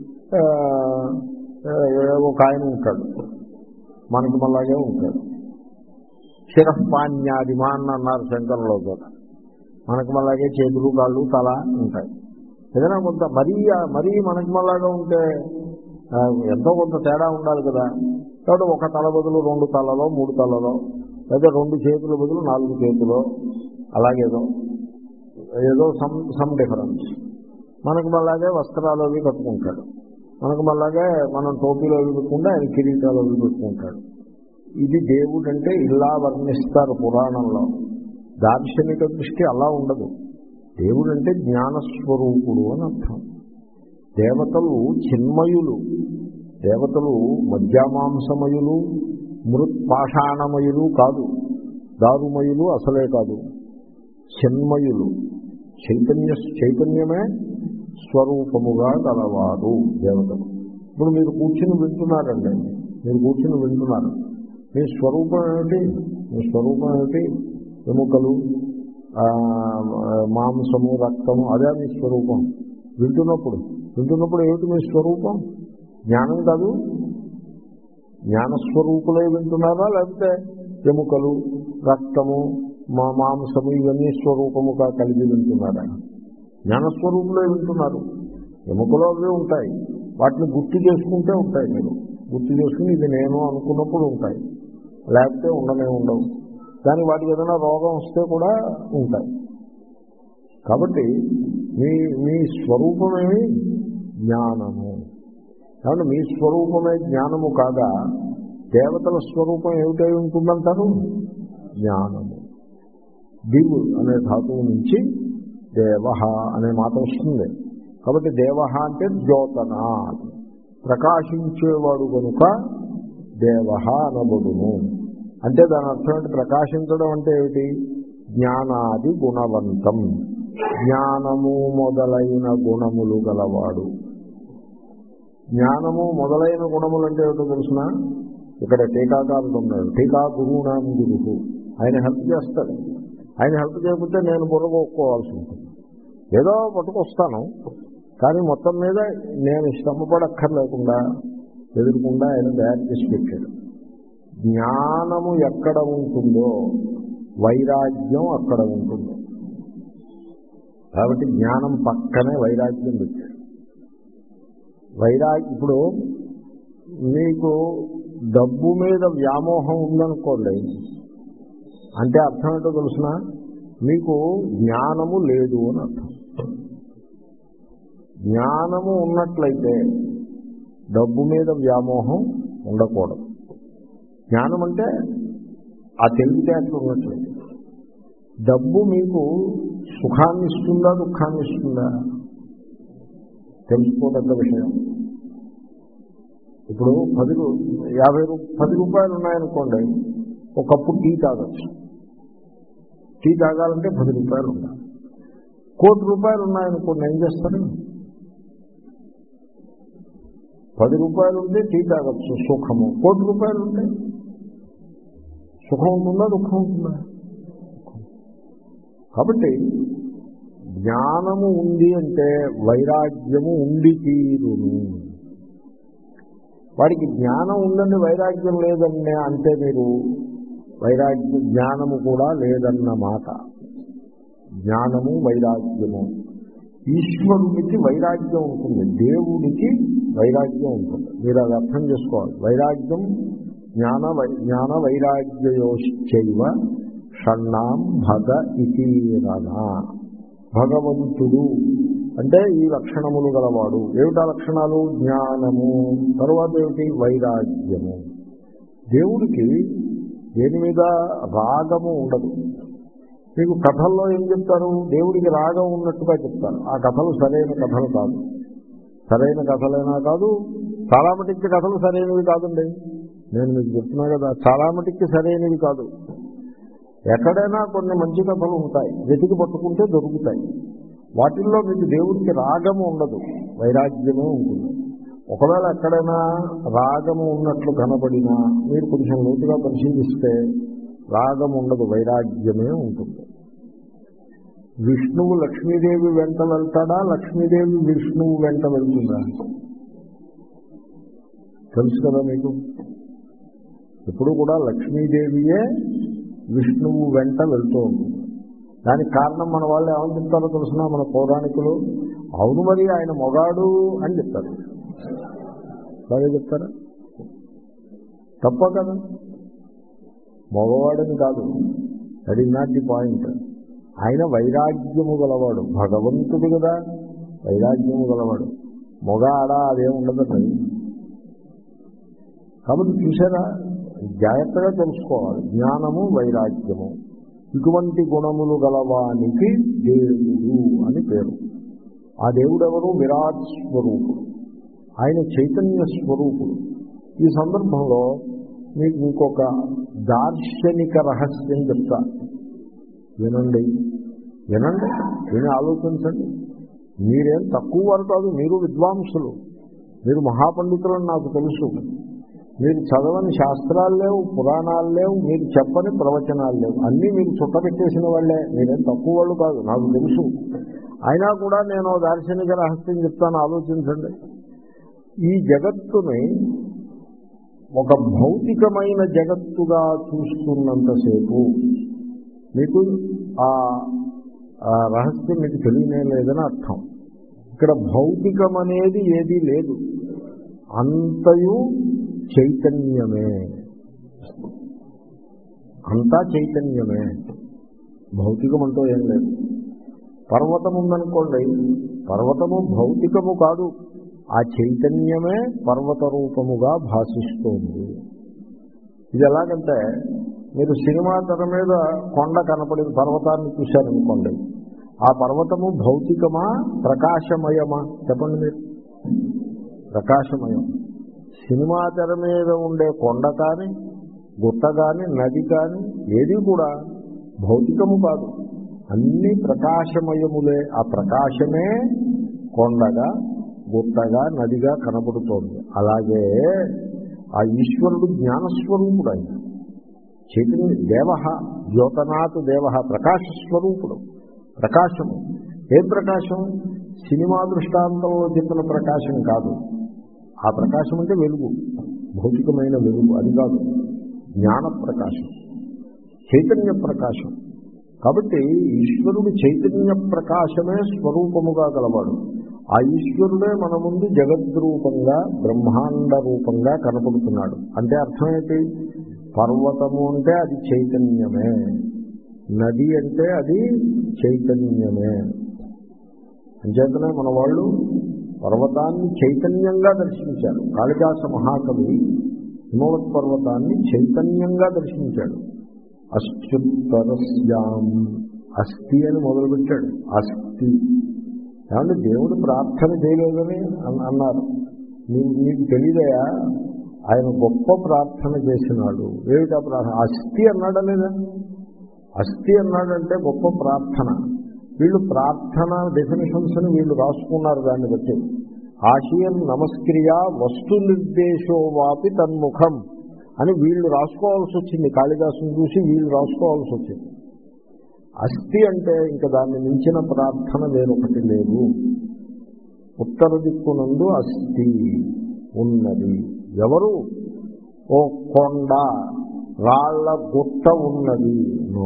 ఒక ఆయన ఉంటాడు, మనకి మళ్ళాగే ఉంటాడు. శిరఃపాణ్యాదిమాన్ అన్నారు శంకరులో కూడా. మనకి మళ్ళాగే చేతులు కాళ్ళు తల ఉంటాయి. ఏదైనా కొంత మరీ మరీ మనకి మళ్ళాగా ఉంటే ఎంతో కొంత తేడా ఉండాలి కదా. కాబట్టి ఒక తల బదులు రెండు తలలో మూడు తలలో, లేదా రెండు చేతుల బదులు నాలుగు చేతులు, అలాగేదో ఏదో సమ్ సమ్ డిఫరెన్స్. మనకు మళ్ళాగే వస్త్రాలు అవి కట్టుకుంటాడు, మనకు మళ్ళాగే మనం టోపీలో అవి పెట్టుకుంటే ఆయన కిరీటాలు అవి పెట్టుకుంటాడు. ఇది దేవుడు అంటే ఇలా వర్ణిస్తారు పురాణంలో. దార్శనిక దృష్టి అలా ఉండదు. దేవుడు అంటే జ్ఞానస్వరూపుడు అని అర్థం. దేవతలు చిన్మయులు, దేవతలు మధ్యమాంసమయులు మృత్పాషాణమయులు కాదు, దారుమయులు అసలే కాదు, చిన్మయులు. చైతన్య చైతన్యమే స్వరూపముగా గలవారు దేవతలు. ఇప్పుడు మీరు కూర్చుని వింటున్నారండి, మీరు కూర్చుని వింటున్నారు. మీ స్వరూపం ఏమిటి? మీ స్వరూపం ఏమిటి? ఎముకలు, మాంసము, రక్తము, అదే మీ స్వరూపం. వింటున్నప్పుడు వింటున్నప్పుడు ఏమిటి మీ స్వరూపం? జ్ఞానం కాదు. జ్ఞానస్వరూపులే వింటున్నారా, లేకపోతే ఎముకలు, రక్తము, మా మాంసము ఇవన్నీ స్వరూపముగా కలిగి వింటున్నారా? జ్ఞానస్వరూపులే వింటున్నారు. ఎముకలు అవి ఉంటాయి, వాటిని గుర్తు చేసుకుంటే ఉంటాయి. మీరు గుర్తు చేసుకుని ఇది నేను అనుకున్నప్పుడు ఉంటాయి, లేకపోతే ఉండనే ఉండవు. దానికి వాటికి ఏదైనా రోగం వస్తే కూడా ఉంటాయి. కాబట్టి మీ మీ స్వరూపమేమి? జ్ఞానము. కాబట్టి మీ స్వరూపమే జ్ఞానము కాగా దేవతల స్వరూపం ఏమిటై ఉంటుందంటారు? జ్ఞానము. దివ్ అనే ధాతువు నుంచి దేవ అనే మాట వస్తుంది. కాబట్టి దేవ అంటే ద్యోతన, ప్రకాశించేవాడు కనుక దేవ అనబడును. అంటే దాని అర్థం ఏంటి? ప్రకాశించడం అంటే ఏమిటి? జ్ఞానాది గుణవంతం, జ్ఞానము మొదలైన గుణములు గలవాడు. జ్ఞానము మొదలైన గుణములు అంటే ఏమిటో తెలుసిన? ఇక్కడ టీకాకారుడు ఉన్నాడు, టీకా గురువునాం గురువు, ఆయన హెల్ప్ చేస్తాడు. ఆయన హెల్ప్ చేయకపోతే నేను బుర్రగొక్కోవాల్సి ఉంటుంది. ఏదో పట్టుకొస్తాను, కానీ మొత్తం మీద నేను శ్రమపడక్కర్లేకుండా ఎదురుకుండా ఆయన తయారు చేసి పెట్టాడు. జ్ఞానము ఎక్కడ ఉంటుందో వైరాగ్యం అక్కడ ఉంటుంది. కాబట్టి జ్ఞానం పక్కనే వైరాగ్యం పెట్టాడు. వైరాగ్యం ఇప్పుడు మీకు డబ్బు మీద వ్యామోహం ఉందనుకోండి, అంటే అర్థం ఏంటో తెలుసిన? మీకు జ్ఞానము లేదు అని అర్థం. జ్ఞానము ఉన్నట్లయితే డబ్బు మీద వ్యామోహం ఉండకూడదు. జ్ఞానం అంటే ఆ తెలివితేటలు ఉన్నట్లయితే. డబ్బు మీకు సుఖాన్ని ఇస్తుందా దుఃఖాన్ని ఇస్తుందా తెలుసుకోదగ్గ విషయం. ఇప్పుడు పది యాభై రూ పది రూపాయలు ఉన్నాయనుకోండి, ఒకప్పుడు టీ తాగొచ్చు. టీ తాగాలంటే పది రూపాయలు ఉండాలి. కోటి రూపాయలు ఉన్నాయనుకోండి, ఏం చేస్తారు? పది రూపాయలు ఉంటే టీ తాగొచ్చు, సుఖము. కోటి రూపాయలు ఉంటే సుఖం ఉంటుందా దుఃఖం ఉంటుందా? కాబట్టి జ్ఞానము ఉంది అంటే వైరాగ్యము ఉండి తీరును. వాడికి జ్ఞానం ఉందండి వైరాగ్యం లేదన్నే అంటే మీరు వైరాగ్య జ్ఞానము కూడా లేదన్నమాట. జ్ఞానము వైరాగ్యము. ఈశ్వరునికి వైరాగ్యం ఉంటుంది, దేవుడికి వైరాగ్యం ఉంటుంది. మీరు అది అర్థం చేసుకోవాలి. వైరాగ్యం జ్ఞాన జ్ఞాన వైరాగ్యయోశ్చైవ షణ్ణాం భగ ఇతీరనా. భగవంతుడు అంటే ఈ లక్షణములు గలవాడు. ఏమిటా లక్షణాలు? జ్ఞానము, తరువాత ఏమిటి? వైరాగ్యము. దేవుడికి దేని మీద రాగము ఉండదు. మీకు కథల్లో ఏం చెప్తారు, దేవుడికి రాగం ఉన్నట్టుగా చెప్తారు. ఆ కథలు సరైన కథలు కాదు. సరైన కథలైనా కాదు, చాలా మటుకి కథలు సరైనవి కాదండి. నేను మీకు చెప్తున్నా కదా, చాలా మటుకి సరైనవి కాదు. ఎక్కడైనా కొన్ని మంచి కథలు ఉంటాయి, వెతికి పట్టుకుంటే దొరుకుతాయి. వాటిల్లో మీకు దేవుడికి రాగము ఉండదు, వైరాగ్యమే ఉంటుంది. ఒకవేళ ఎక్కడైనా రాగము ఉన్నట్లు కనబడినా మీరు కొంచెం లోతుగా పరిశీలిస్తే రాగం ఉండదు, వైరాగ్యమే ఉంటుంది. విష్ణువు లక్ష్మీదేవి వెంట వెళ్తాడా, లక్ష్మీదేవి విష్ణువు వెంట వెళ్తుందా? తెలుసు కదా మీకు. ఎప్పుడు కూడా లక్ష్మీదేవియే విష్ణువు వెంట వెళ్తూ ఉంటుంది. దానికి కారణం మన వాళ్ళు ఏమని చెప్తారో తెలుసునా, మన పౌరాణికులు, అవును మరి ఆయన మొగాడు అని చెప్తారు. బాగా చెప్తారా? తప్ప కదా, మగవాడని కాదు. That is not the point. ఆయన వైరాగ్యము గలవాడు, భగవంతుడు కదా, వైరాగ్యము గలవాడు. మొగ ఆడ అదేం ఉండదండి. కాబట్టి చూసారా, జాగ్రత్తగా తెలుసుకోవాలి. జ్ఞానము వైరాగ్యము ఇటువంటి గుణములు గలవానికి దేవుడు అని పేరు. ఆ దేవుడు ఎవరు? విరాట్ స్వరూపుడు, ఆయన చైతన్య స్వరూపుడు. ఈ సందర్భంలో మీకు ఇంకొక దార్శనిక రహస్యం చెప్తా, వినండి వినండి విని ఆలోచించండి. మీరేం తక్కువ వారు కాదు, మీరు విద్వాంసులు, మీరు మహాపండితులని నాకు తెలుసు. మీరు చదవని శాస్త్రాలు లేవు, పురాణాలు లేవు, మీరు చెప్పని ప్రవచనాలు లేవు, అన్నీ మీరు చుట్టపెట్టేసిన వాళ్ళే. మీరేం తక్కువ వాళ్ళు కాదు, నాకు తెలుసు. అయినా కూడా నేను దార్శనిక రహస్యం చెప్తాను, ఆలోచించండి. ఈ జగత్తుని ఒక భౌతికమైన జగత్తుగా చూస్తున్నంతసేపు మీకు ఆ రహస్యం మీకు తెలియనే లేదని అర్థం. ఇక్కడ భౌతికం అనేది ఏదీ లేదు, అంతయు చైతన్యమే, అంతా చైతన్యమే. భౌతికం అంటూ ఏం లేదు. పర్వతం ఉందనుకోండి, పర్వతము భౌతికము కాదు, ఆ చైతన్యమే పర్వత రూపముగా భాషిస్తోంది. ఇది ఎలాగంటే, మీరు సినిమా తెర మీద కొండ కనపడిన పర్వతాన్ని చూశారనుకోండి, ఆ పర్వతము భౌతికమా ప్రకాశమయమా? చెప్పండి మీరు. ప్రకాశమయం. సినిమా తెర మీద ఉండే కొండ కానీ, గుట్ట కానీ, నది కానీ ఏది కూడా భౌతికము కాదు, అన్నీ ప్రకాశమయములే. ఆ ప్రకాశమే కొండగా, గుట్టగా, నదిగా కనబడుతోంది. అలాగే ఆ ఈశ్వరుడు జ్ఞానస్వరూపుడు, ఆయన చైతన్య దేవ, జ్యోతనాథ్ దేవ, ప్రకాశస్వరూపుడు. ప్రకాశము ఏం ప్రకాశం? సినిమా దృష్టాంతంలో చెప్పిన ప్రకాశం కాదు. ఆ ప్రకాశం అంటే వెలుగు, భౌతికమైన వెలుగు, అది కాదు. జ్ఞాన ప్రకాశం, చైతన్య ప్రకాశం. కాబట్టి ఈశ్వరుడు చైతన్య ప్రకాశమే స్వరూపముగా గలవాడు. ఆ ఈశ్వరుడే మన ముందు జగద్రూపంగా, బ్రహ్మాండ రూపంగా కనపడుతున్నాడు. అంటే అర్థం ఏంటి? పర్వతము అంటే అది చైతన్యమే, నది అంటే అది చైతన్యమే. అంచేతనే మన వాళ్ళు పర్వతాన్ని చైతన్యంగా దర్శించారు. కాళిదాస మహాకవి హిమవత్ పర్వతాన్ని చైతన్యంగా దర్శించాడు. అస్త్యుత్తరస్యాం, అస్థి అని మొదలుపెట్టాడు. అస్థి ఏమంటే దేవుడు ప్రార్థన చేయలేదని అన్నారు. నీకు నీకు తెలియదయా, ఆయన గొప్ప ప్రార్థన చేసినాడు. ఏమిటా ప్రార్థన? అస్థి అన్నాడా లేదా? అస్థి అన్నాడంటే గొప్ప ప్రార్థన. వీళ్ళు ప్రార్థన డెఫినేషన్స్ అని వీళ్ళు రాసుకున్నారు. దాన్ని బట్టి ఆశయం నమస్క్రియ వస్తు నిర్దేశో వాపి తన్ముఖం అని వీళ్ళు రాసుకోవాల్సి వచ్చింది. కాళిదాసుని చూసి వీళ్ళు రాసుకోవాల్సి వచ్చింది. అస్థి అంటే ఇంకా దాన్ని మించిన ప్రార్థన వేరొకటి లేదు. ఉత్తర దిక్కునందు అస్థి ఉన్నది. ఎవరు? ఓ కొండ, రాళ్ల గుట్ట ఉన్నది. నో,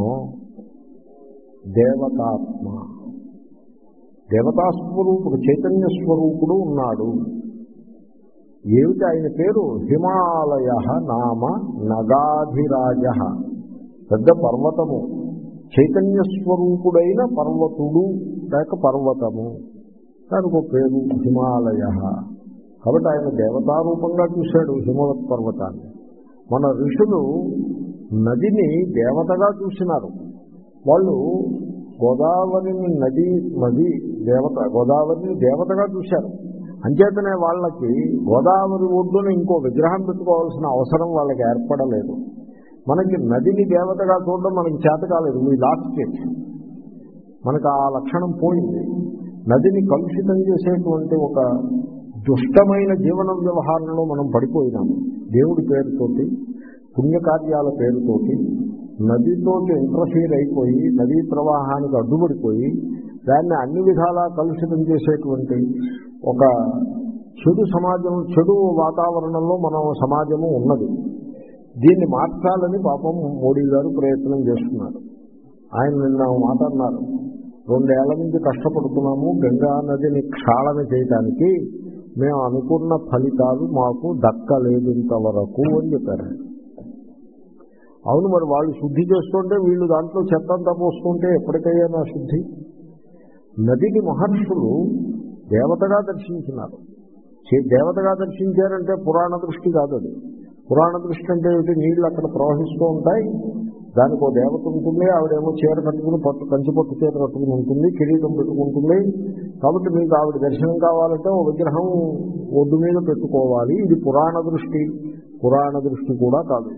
దేవతాత్మ, దేవతాస్వరూపుడు, చైతన్య స్వరూపుడు ఉన్నాడు. ఏమిటి ఆయన పేరు? హిమాలయ నామ నగాధిరాజ. పెద్ద పర్వతము, చైతన్య స్వరూపుడైన పర్వతుడు లేక పర్వతము, దానికి ఒక పేరు హిమాలయ. కాబట్టి ఆయన దేవతారూపంగా చూశాడు హిమవత్ పర్వతాన్ని. మన ఋషులు నదిని దేవతగా చూసినారు వాళ్ళు. గోదావరిని నది నది దేవత, గోదావరిని దేవతగా చూశారు. అంచేతనే వాళ్ళకి గోదావరి ఒడ్డున ఇంకో విగ్రహం పెట్టుకోవాల్సిన అవసరం వాళ్ళకి ఏర్పడలేదు. మనకి నదిని దేవతగా చూడడం మనకి చేత కాలేదు. మీ లాస్ట్ ఇట్, మనకు ఆ లక్షణం పోయింది. నదిని కలుషితం చేసేటువంటి ఒక దుష్టమైన జీవన వ్యవహారంలో మనం పడిపోయినాము. దేవుడి పేరుతోటి, పుణ్యకార్యాల పేరుతోటి నదితోటి ఇంటర్ఫీర్ అయిపోయి, నదీ ప్రవాహానికి అడ్డుపడిపోయి దాన్ని అన్ని విధాలా కలుషితం చేసేటువంటి ఒక చెడు సమాజం, చెడు వాతావరణంలో మన సమాజము ఉన్నది. దీన్ని మార్చాలని పాపం మోడీ గారు ప్రయత్నం చేస్తున్నారు. ఆయన నిన్న మాట అన్నారు, రెండేళ్ల నుంచి కష్టపడుతున్నాము గంగా నదిని క్షాళన చేయడానికి, మేము అనుకున్న ఫలితాలు మాకు దక్కలేదు ఇంతవరకు అని చెప్పారు. అవును, మరి వాళ్ళు శుద్ధి చేస్తుంటే వీళ్ళు దాంట్లో చెత్తంతా పోస్తుంటే ఎప్పటికైనా శుద్ధి? నదిని మహర్షులు దేవతగా దర్శించినారు. దేవతగా దర్శించారంటే పురాణ దృష్టి కాదు అది. పురాణ దృష్టి అంటే ఏమిటి? నీళ్లు అక్కడ ప్రవహిస్తూ ఉంటాయి, దానికి ఒక దేవత ఉంటుంది, ఆవిడేమో చీర కట్టుకుని పట్టు కంచి పట్టు చీర కట్టుకుని ఉంటుంది, కిరీటం పెట్టుకుంటుంది. కాబట్టి మీకు ఆవిడ దర్శనం కావాలంటే ఓ విగ్రహం ఒడ్డు మీద పెట్టుకోవాలి. ఇది పురాణ దృష్టి. పురాణ దృష్టి కూడా కాదు.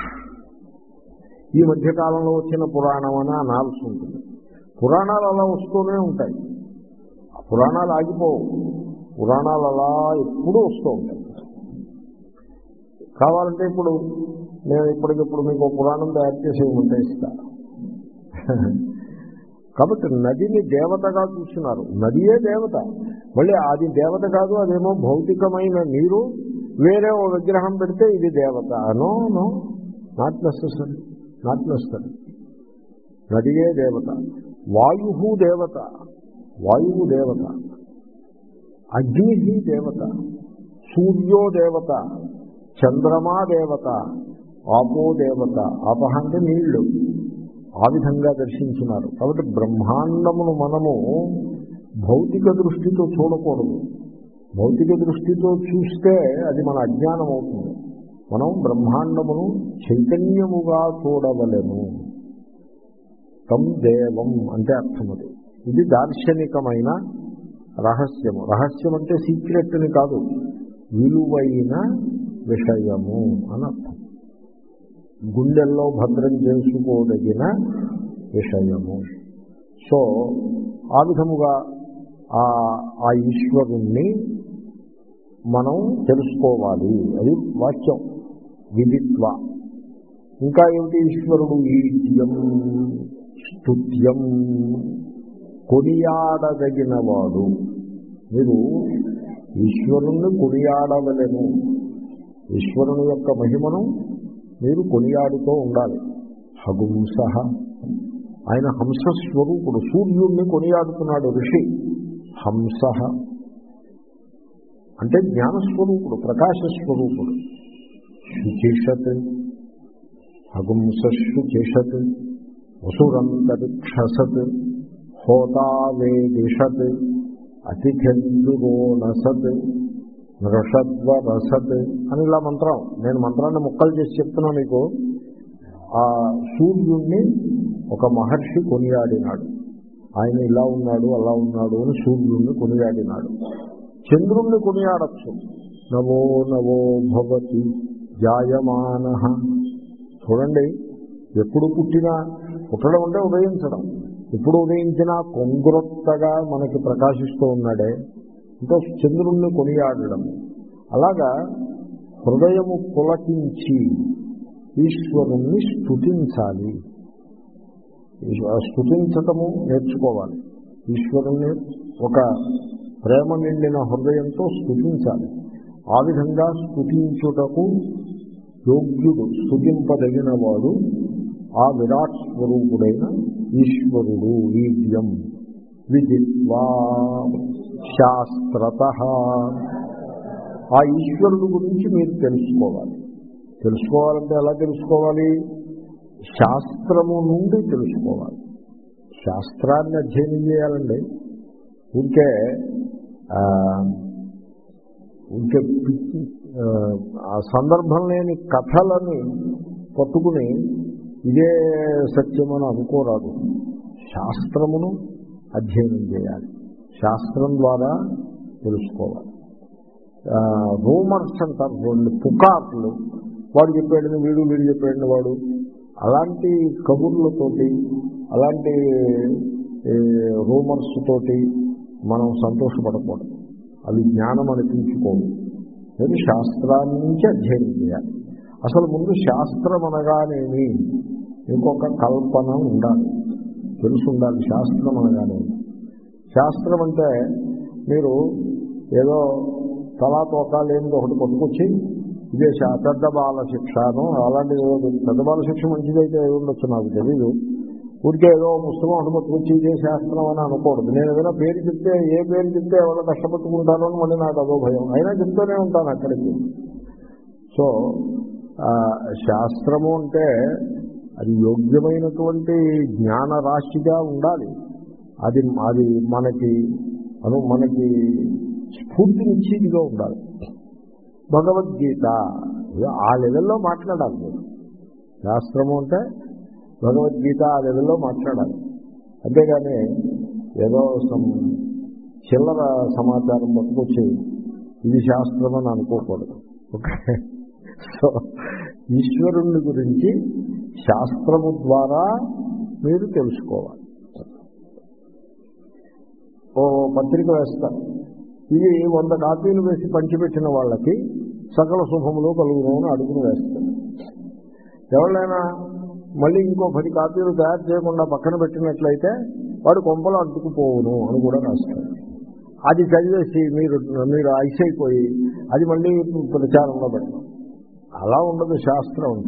ఈ మధ్యకాలంలో వచ్చిన పురాణం అని అనాల్సి ఉంటుంది. పురాణాలు అలా వస్తూనే ఉంటాయి, పురాణాలు ఆగిపోవు. పురాణాలు అలా ఎప్పుడూ వస్తూ ఉంటాయి. కావాలంటే ఇప్పుడు నేను ఇప్పటికిప్పుడు మీకు పురాణం తయారు చేసి ఉంటే ఇస్తా. కాబట్టి నదిని దేవతగా చూస్తున్నారు. నదియే దేవత. మళ్ళీ అది దేవత కాదు, అదేమో భౌతికమైన నీరు. వేరే ఓ విగ్రహం పెడితే ఇది దేవత. No no not necessary, not necessary. నదియే దేవత. వాయు దేవత, వాయువు దేవత. అగ్ని దేవత, సూర్యో దేవత, చంద్రమా దేవత, ఆపో దేవత. ఆపహ అంటే నీళ్లు. ఆ విధంగా దర్శించినారు. కాబట్టి బ్రహ్మాండమును మనము భౌతిక దృష్టితో చూడకూడదు. భౌతిక దృష్టితో చూస్తే అది మన అజ్ఞానం అవుతుంది. మనం బ్రహ్మాండమును చైతన్యముగా చూడవలెను. తం దేవం అంటే అర్థం అది. ఇది దార్శనికమైన రహస్యము. రహస్యం అంటే సీక్రెట్ అని కాదు, విలువైన విషయము అని అర్థం. గుండెల్లో భద్రం చేసుకోదగిన విషయము. సో ఆ విధముగా ఆ ఈశ్వరుణ్ణి మనం తెలుసుకోవాలి. అది వాక్యం. విదిత్వ. ఇంకా ఏమిటి? ఈశ్వరుడు ఈద్యం, స్తుత్యం, కొనియాడదగినవాడు. మీరు ఈశ్వరుణ్ణి కొనియాడవలెను. ఈశ్వరుని యొక్క మహిమను మీరు కొనియాడుతూ ఉండాలి. హగుంస, ఆయన హంసస్వరూపుడు. సూర్యుడిని కొనియాడుతున్నాడు ఋషి. హంస అంటే జ్ఞానస్వరూపుడు, ప్రకాశస్వరూపుడు. శుచిషత్, హగుంసశుచిషత్, వసురంతరిక్షసత్, హోతావేదిషత్, అతిథిందురోణసత్, నృషద్వరసత్ అని ఇలా మంత్రం. నేను మంత్రాన్ని ముక్కలు చేసి చెప్తున్నా మీకు. ఆ సూర్యుణ్ణి ఒక మహర్షి కొనియాడినాడు. ఆయన ఇలా ఉన్నాడు, అలా ఉన్నాడు అని సూర్యుణ్ణి కొనియాడినాడు. చంద్రుణ్ణి కొనియాడచ్చు. నవో నవో భవతి జాయమానః. చూడండి, ఎప్పుడు పుట్టినా, పుట్టడం అంటే ఉదయించడం, ఎప్పుడు ఉదయించినా కొంగురొత్తగా మనకి ప్రకాశిస్తూ ఉన్నాడే, ఇంకా చంద్రుణ్ణి కొనియాడడం. అలాగా హృదయము పులకించి ఈశ్వరుణ్ణి స్తుతించాలి. స్తుతించటము నేర్చుకోవాలి. ఈశ్వరుణ్ణి ఒక ప్రేమ నిండిన హృదయంతో స్తుతించాలి. ఆ విధంగా స్తుతించుటకు యోగ్యుడు, స్తుతింపదగిన వాడు ఆ విరాట్ స్వరూపుడైన ఈశ్వరుడు. ఈద్యం విదిత్వా శాస్త్రతః. ఆ ఈశ్వరుడు గురించి మీరు తెలుసుకోవాలి. తెలుసుకోవాలంటే ఎలా తెలుసుకోవాలి? శాస్త్రము నుండి తెలుసుకోవాలి. శాస్త్రాన్ని అధ్యయనం చేయాలండి. ఊరికే ఊరికే ఆ సందర్భం లేని కథలని పట్టుకుని ఇదే సత్యమని అనుకోరాదు. శాస్త్రమును అధ్యయనం చేయాలి, శాస్త్రం ద్వారా తెలుసుకోవాలి. రూమర్స్ అంటారు చూడండి, పుకార్లు, వాడు చెప్పాడని వీడు వీడు చెప్పాడని వాడు, అలాంటి కబుర్లతోటి అలాంటి రూమర్స్ తోటి మనం సంతోషపడకూడదు. అవి జ్ఞానం అనిపించుకోదు. మీరు శాస్త్రాన్ని నుంచి అధ్యయనం చేయాలి. అసలు ముందు శాస్త్రం అనగానేమి ఇంకొక కల్పన ఉండాలి, తెలుసు ఉండాలి. శాస్త్రం అనగానేమి, శాస్త్రం అంటే మీరు ఏదో తలా తోకా లేనిది ఒకటి పట్టుకొచ్చి ఇదే పెద్ద బాల శిక్షను అలాంటిది ఏదో, పెద్ద బాల శిక్ష మంచిదైతే ఏదో ఉండొచ్చు నాకు తెలీదు. ఊరికే ఏదో పుస్తకం ఒకటి పట్టుకొచ్చి ఇదే శాస్త్రం అని అనకూడదు. నేను ఏదైనా పేరు చెప్తే ఏ పేరు చెప్తే ఎవరో కష్టపట్టుకుంటానో అని మళ్ళీ నాకు అదో భయం, అయినా చెప్తూనే ఉంటాను అక్కడికి. సో శాస్త్రము అంటే అది యోగ్యమైనటువంటి జ్ఞాన రాశిగా ఉండాలి. అది అది మనకి అను మనకి స్ఫూర్తినిచ్చేదిగా ఉండాలి. భగవద్గీత ఆ లెవెల్లో మాట్లాడాలి మీరు. శాస్త్రము అంటే భగవద్గీత ఆ లెవెల్లో మాట్లాడాలి. అంతేగాని ఏదో చిల్లర సమాచారం పట్టుకొచ్చి ఇది శాస్త్రం అని అనుకోకూడదు. ఓకే. సో ఈశ్వరుని గురించి శాస్త్రము ద్వారా మీరు తెలుసుకోవాలి. ఓ పత్రిక వేస్తారు, ఇది వంద కాపీలు వేసి పంచిపెట్టిన వాళ్ళకి సకల శుభములు కలుగును అని అడుగును వేస్తారు. ఎవరైనా మళ్ళీ ఇంకో పది కాపీలు తయారు చేయకుండా పక్కన పెట్టినట్లయితే వాడు కొంపలో అడ్డుకుపోవును అని కూడా రాస్తారు. అది చదివేసి మీరు మీరు ఐసైపోయి అది మళ్ళీ ప్రచారంలో పెడతాం. అలా ఉండదు శాస్త్రం అంటే.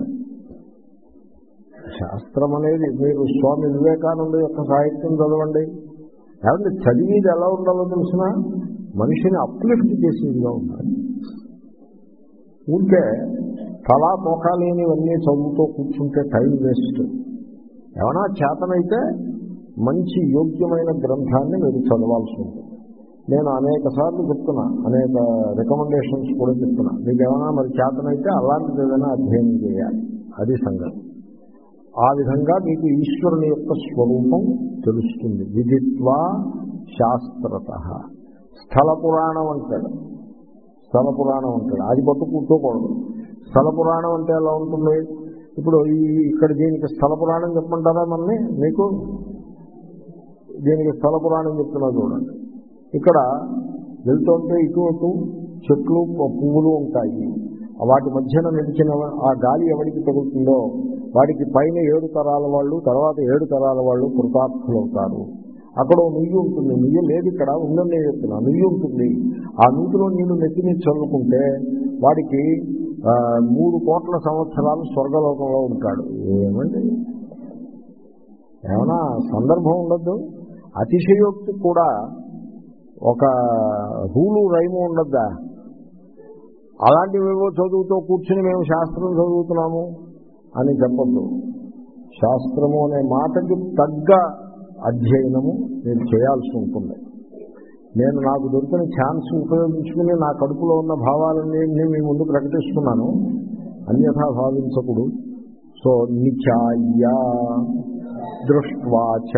శాస్త్రం అనేది మీరు స్వామి వివేకానంద యొక్క సాహిత్యం చదవండి. కాబట్టి చదివేది ఎలా ఉండాలో తెలిసిన మనిషిని అప్లిఫ్ట్ చేసేదిగా ఉండాలి. ఊరికే తలా తోకాలేనివన్నీ చదువుతూ కూర్చుంటే టైం వేస్ట్. ఏమైనా చేతనైతే మంచి యోగ్యమైన గ్రంథాన్ని మీరు చదవాల్సి ఉంటుంది. నేను అనేక సార్లు చెప్తున్నా, అనేక రికమెండేషన్స్ కూడా చెప్తున్నా. మీకు ఏమైనా మరి చేతనైతే అలాంటిది ఏదైనా అధ్యయనం చేయాలి, అది సంగతి. ఆ విధంగా మీకు ఈశ్వరుని యొక్క స్వరూపం తెలుస్తుంది. విదిత్వా శాస్త్రత. స్థల పురాణం అంటాడు, స్థల పురాణం అంటాడు, అది పట్టు కూర్చోకూడదు. స్థల పురాణం అంటే ఎలా ఉంటుంది? ఇప్పుడు ఈ ఇక్కడ దీనికి స్థల పురాణం చెప్పమంటారా మనని? మీకు దీనికి స్థల పురాణం చెప్తున్నా చూడండి. ఇక్కడ వెళ్తుంటే ఇటు అటు చెట్లు పువ్వులు ఉంటాయి. వాటి మధ్యన నిలిచిన ఆ గాలి ఎవరికి తగులుతుందో వాడికి పైన ఏడు తరాల వాళ్ళు, తర్వాత ఏడు తరాల వాళ్ళు కృతార్థులు అవుతారు. అక్కడ నుయ్యి ఉంటుంది, నుయ్యి లేదు ఇక్కడ ఉందని నేను చెప్తున్నా. నుయ్యి ఉంటుంది, ఆ నూతిలో నీళ్లు నెత్తి మీద చల్లుకుంటే వాడికి మూడు కోట్ల సంవత్సరాలు స్వర్గలోకంలో ఉంటాడు. ఏమండి, ఏమైనా సందర్భం ఉండద్దు? అతిశయోక్తి కూడా ఒక రూలు రైము ఉండద్దా? అలాంటివేవో చదువుతో కూర్చుని మేము శాస్త్రం చదువుతున్నాము అని చెప్పద్దు. శాస్త్రము అనే మాటకి తగ్గ అధ్యయనము మీరు చేయాల్సి ఉంటుంది. నేను నాకు దొరికిన ఛాన్స్ ఉపయోగించుకుని నా కడుపులో ఉన్న భావాలన్నీ మీ ముందు ప్రకటిస్తున్నాను, అన్యథా భావించకుడు. సో నిచాయ దృష్ట్వాచ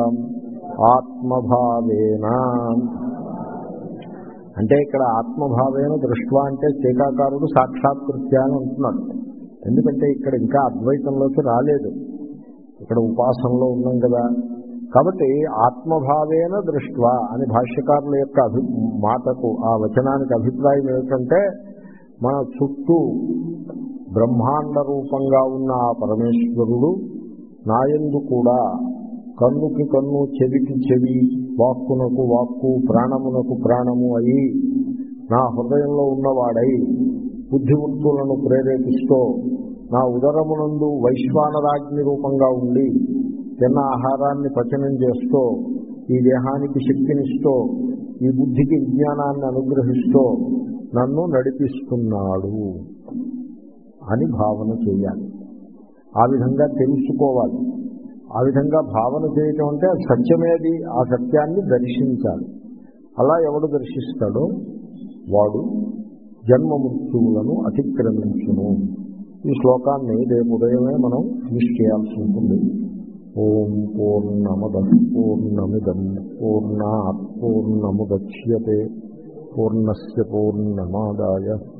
ఆత్మభావేన, అంటే ఇక్కడ ఆత్మభావేన దృష్ట్వా అంటే టీకాకారుడు సాక్షాత్కృత్య అని అంటున్నాడు. ఎందుకంటే ఇక్కడ ఇంకా అద్వైతంలోకి రాలేదు, ఇక్కడ ఉపాసనలో ఉన్నాం కదా. కాబట్టి ఆత్మభావేన దృష్ట్వా అని భాష్యకారుల యొక్క అభి మాటకు ఆ వచనానికి అభిప్రాయం ఏమిటంటే, మన చుట్టూ బ్రహ్మాండ రూపంగా ఉన్న ఆ పరమేశ్వరుడు నాయందు కూడా కన్నుకి కన్ను, చెవికి చెవి, వాక్కునకు వాక్కు, ప్రాణమునకు ప్రాణము అయి నా హృదయంలో ఉన్నవాడై బుద్ధివృత్తులను ప్రేరేపిస్తూ నా ఉదరమునందు వైశ్వానరాగ్ని రూపంగా ఉండి తిన్న ఆహారాన్ని పచనం చేస్తూ ఈ దేహానికి శక్తినిస్తూ ఈ బుద్ధికి విజ్ఞానాన్ని అనుగ్రహిస్తూ నన్ను నడిపిస్తున్నాడు అని భావన చేయాలి. ఆ విధంగా తెలుసుకోవాలి. ఆ విధంగా భావన చేయటం అంటే సత్యమేది, ఆ సత్యాన్ని దర్శించాలి. అలా ఎవడు దర్శిస్తాడో వాడు జన్మ మృత్యువులను అతిక్రమించును. ఈ శ్లోకాన్ని రేపు ఉదయమే మనం ఫినిష్ చేయాల్సి ఉంటుంది. ఓం పూర్ణమద పూర్ణమిదం పూర్ణాత్ పూర్ణముదచ్యతే పూర్ణస్య పూర్ణమాదాయ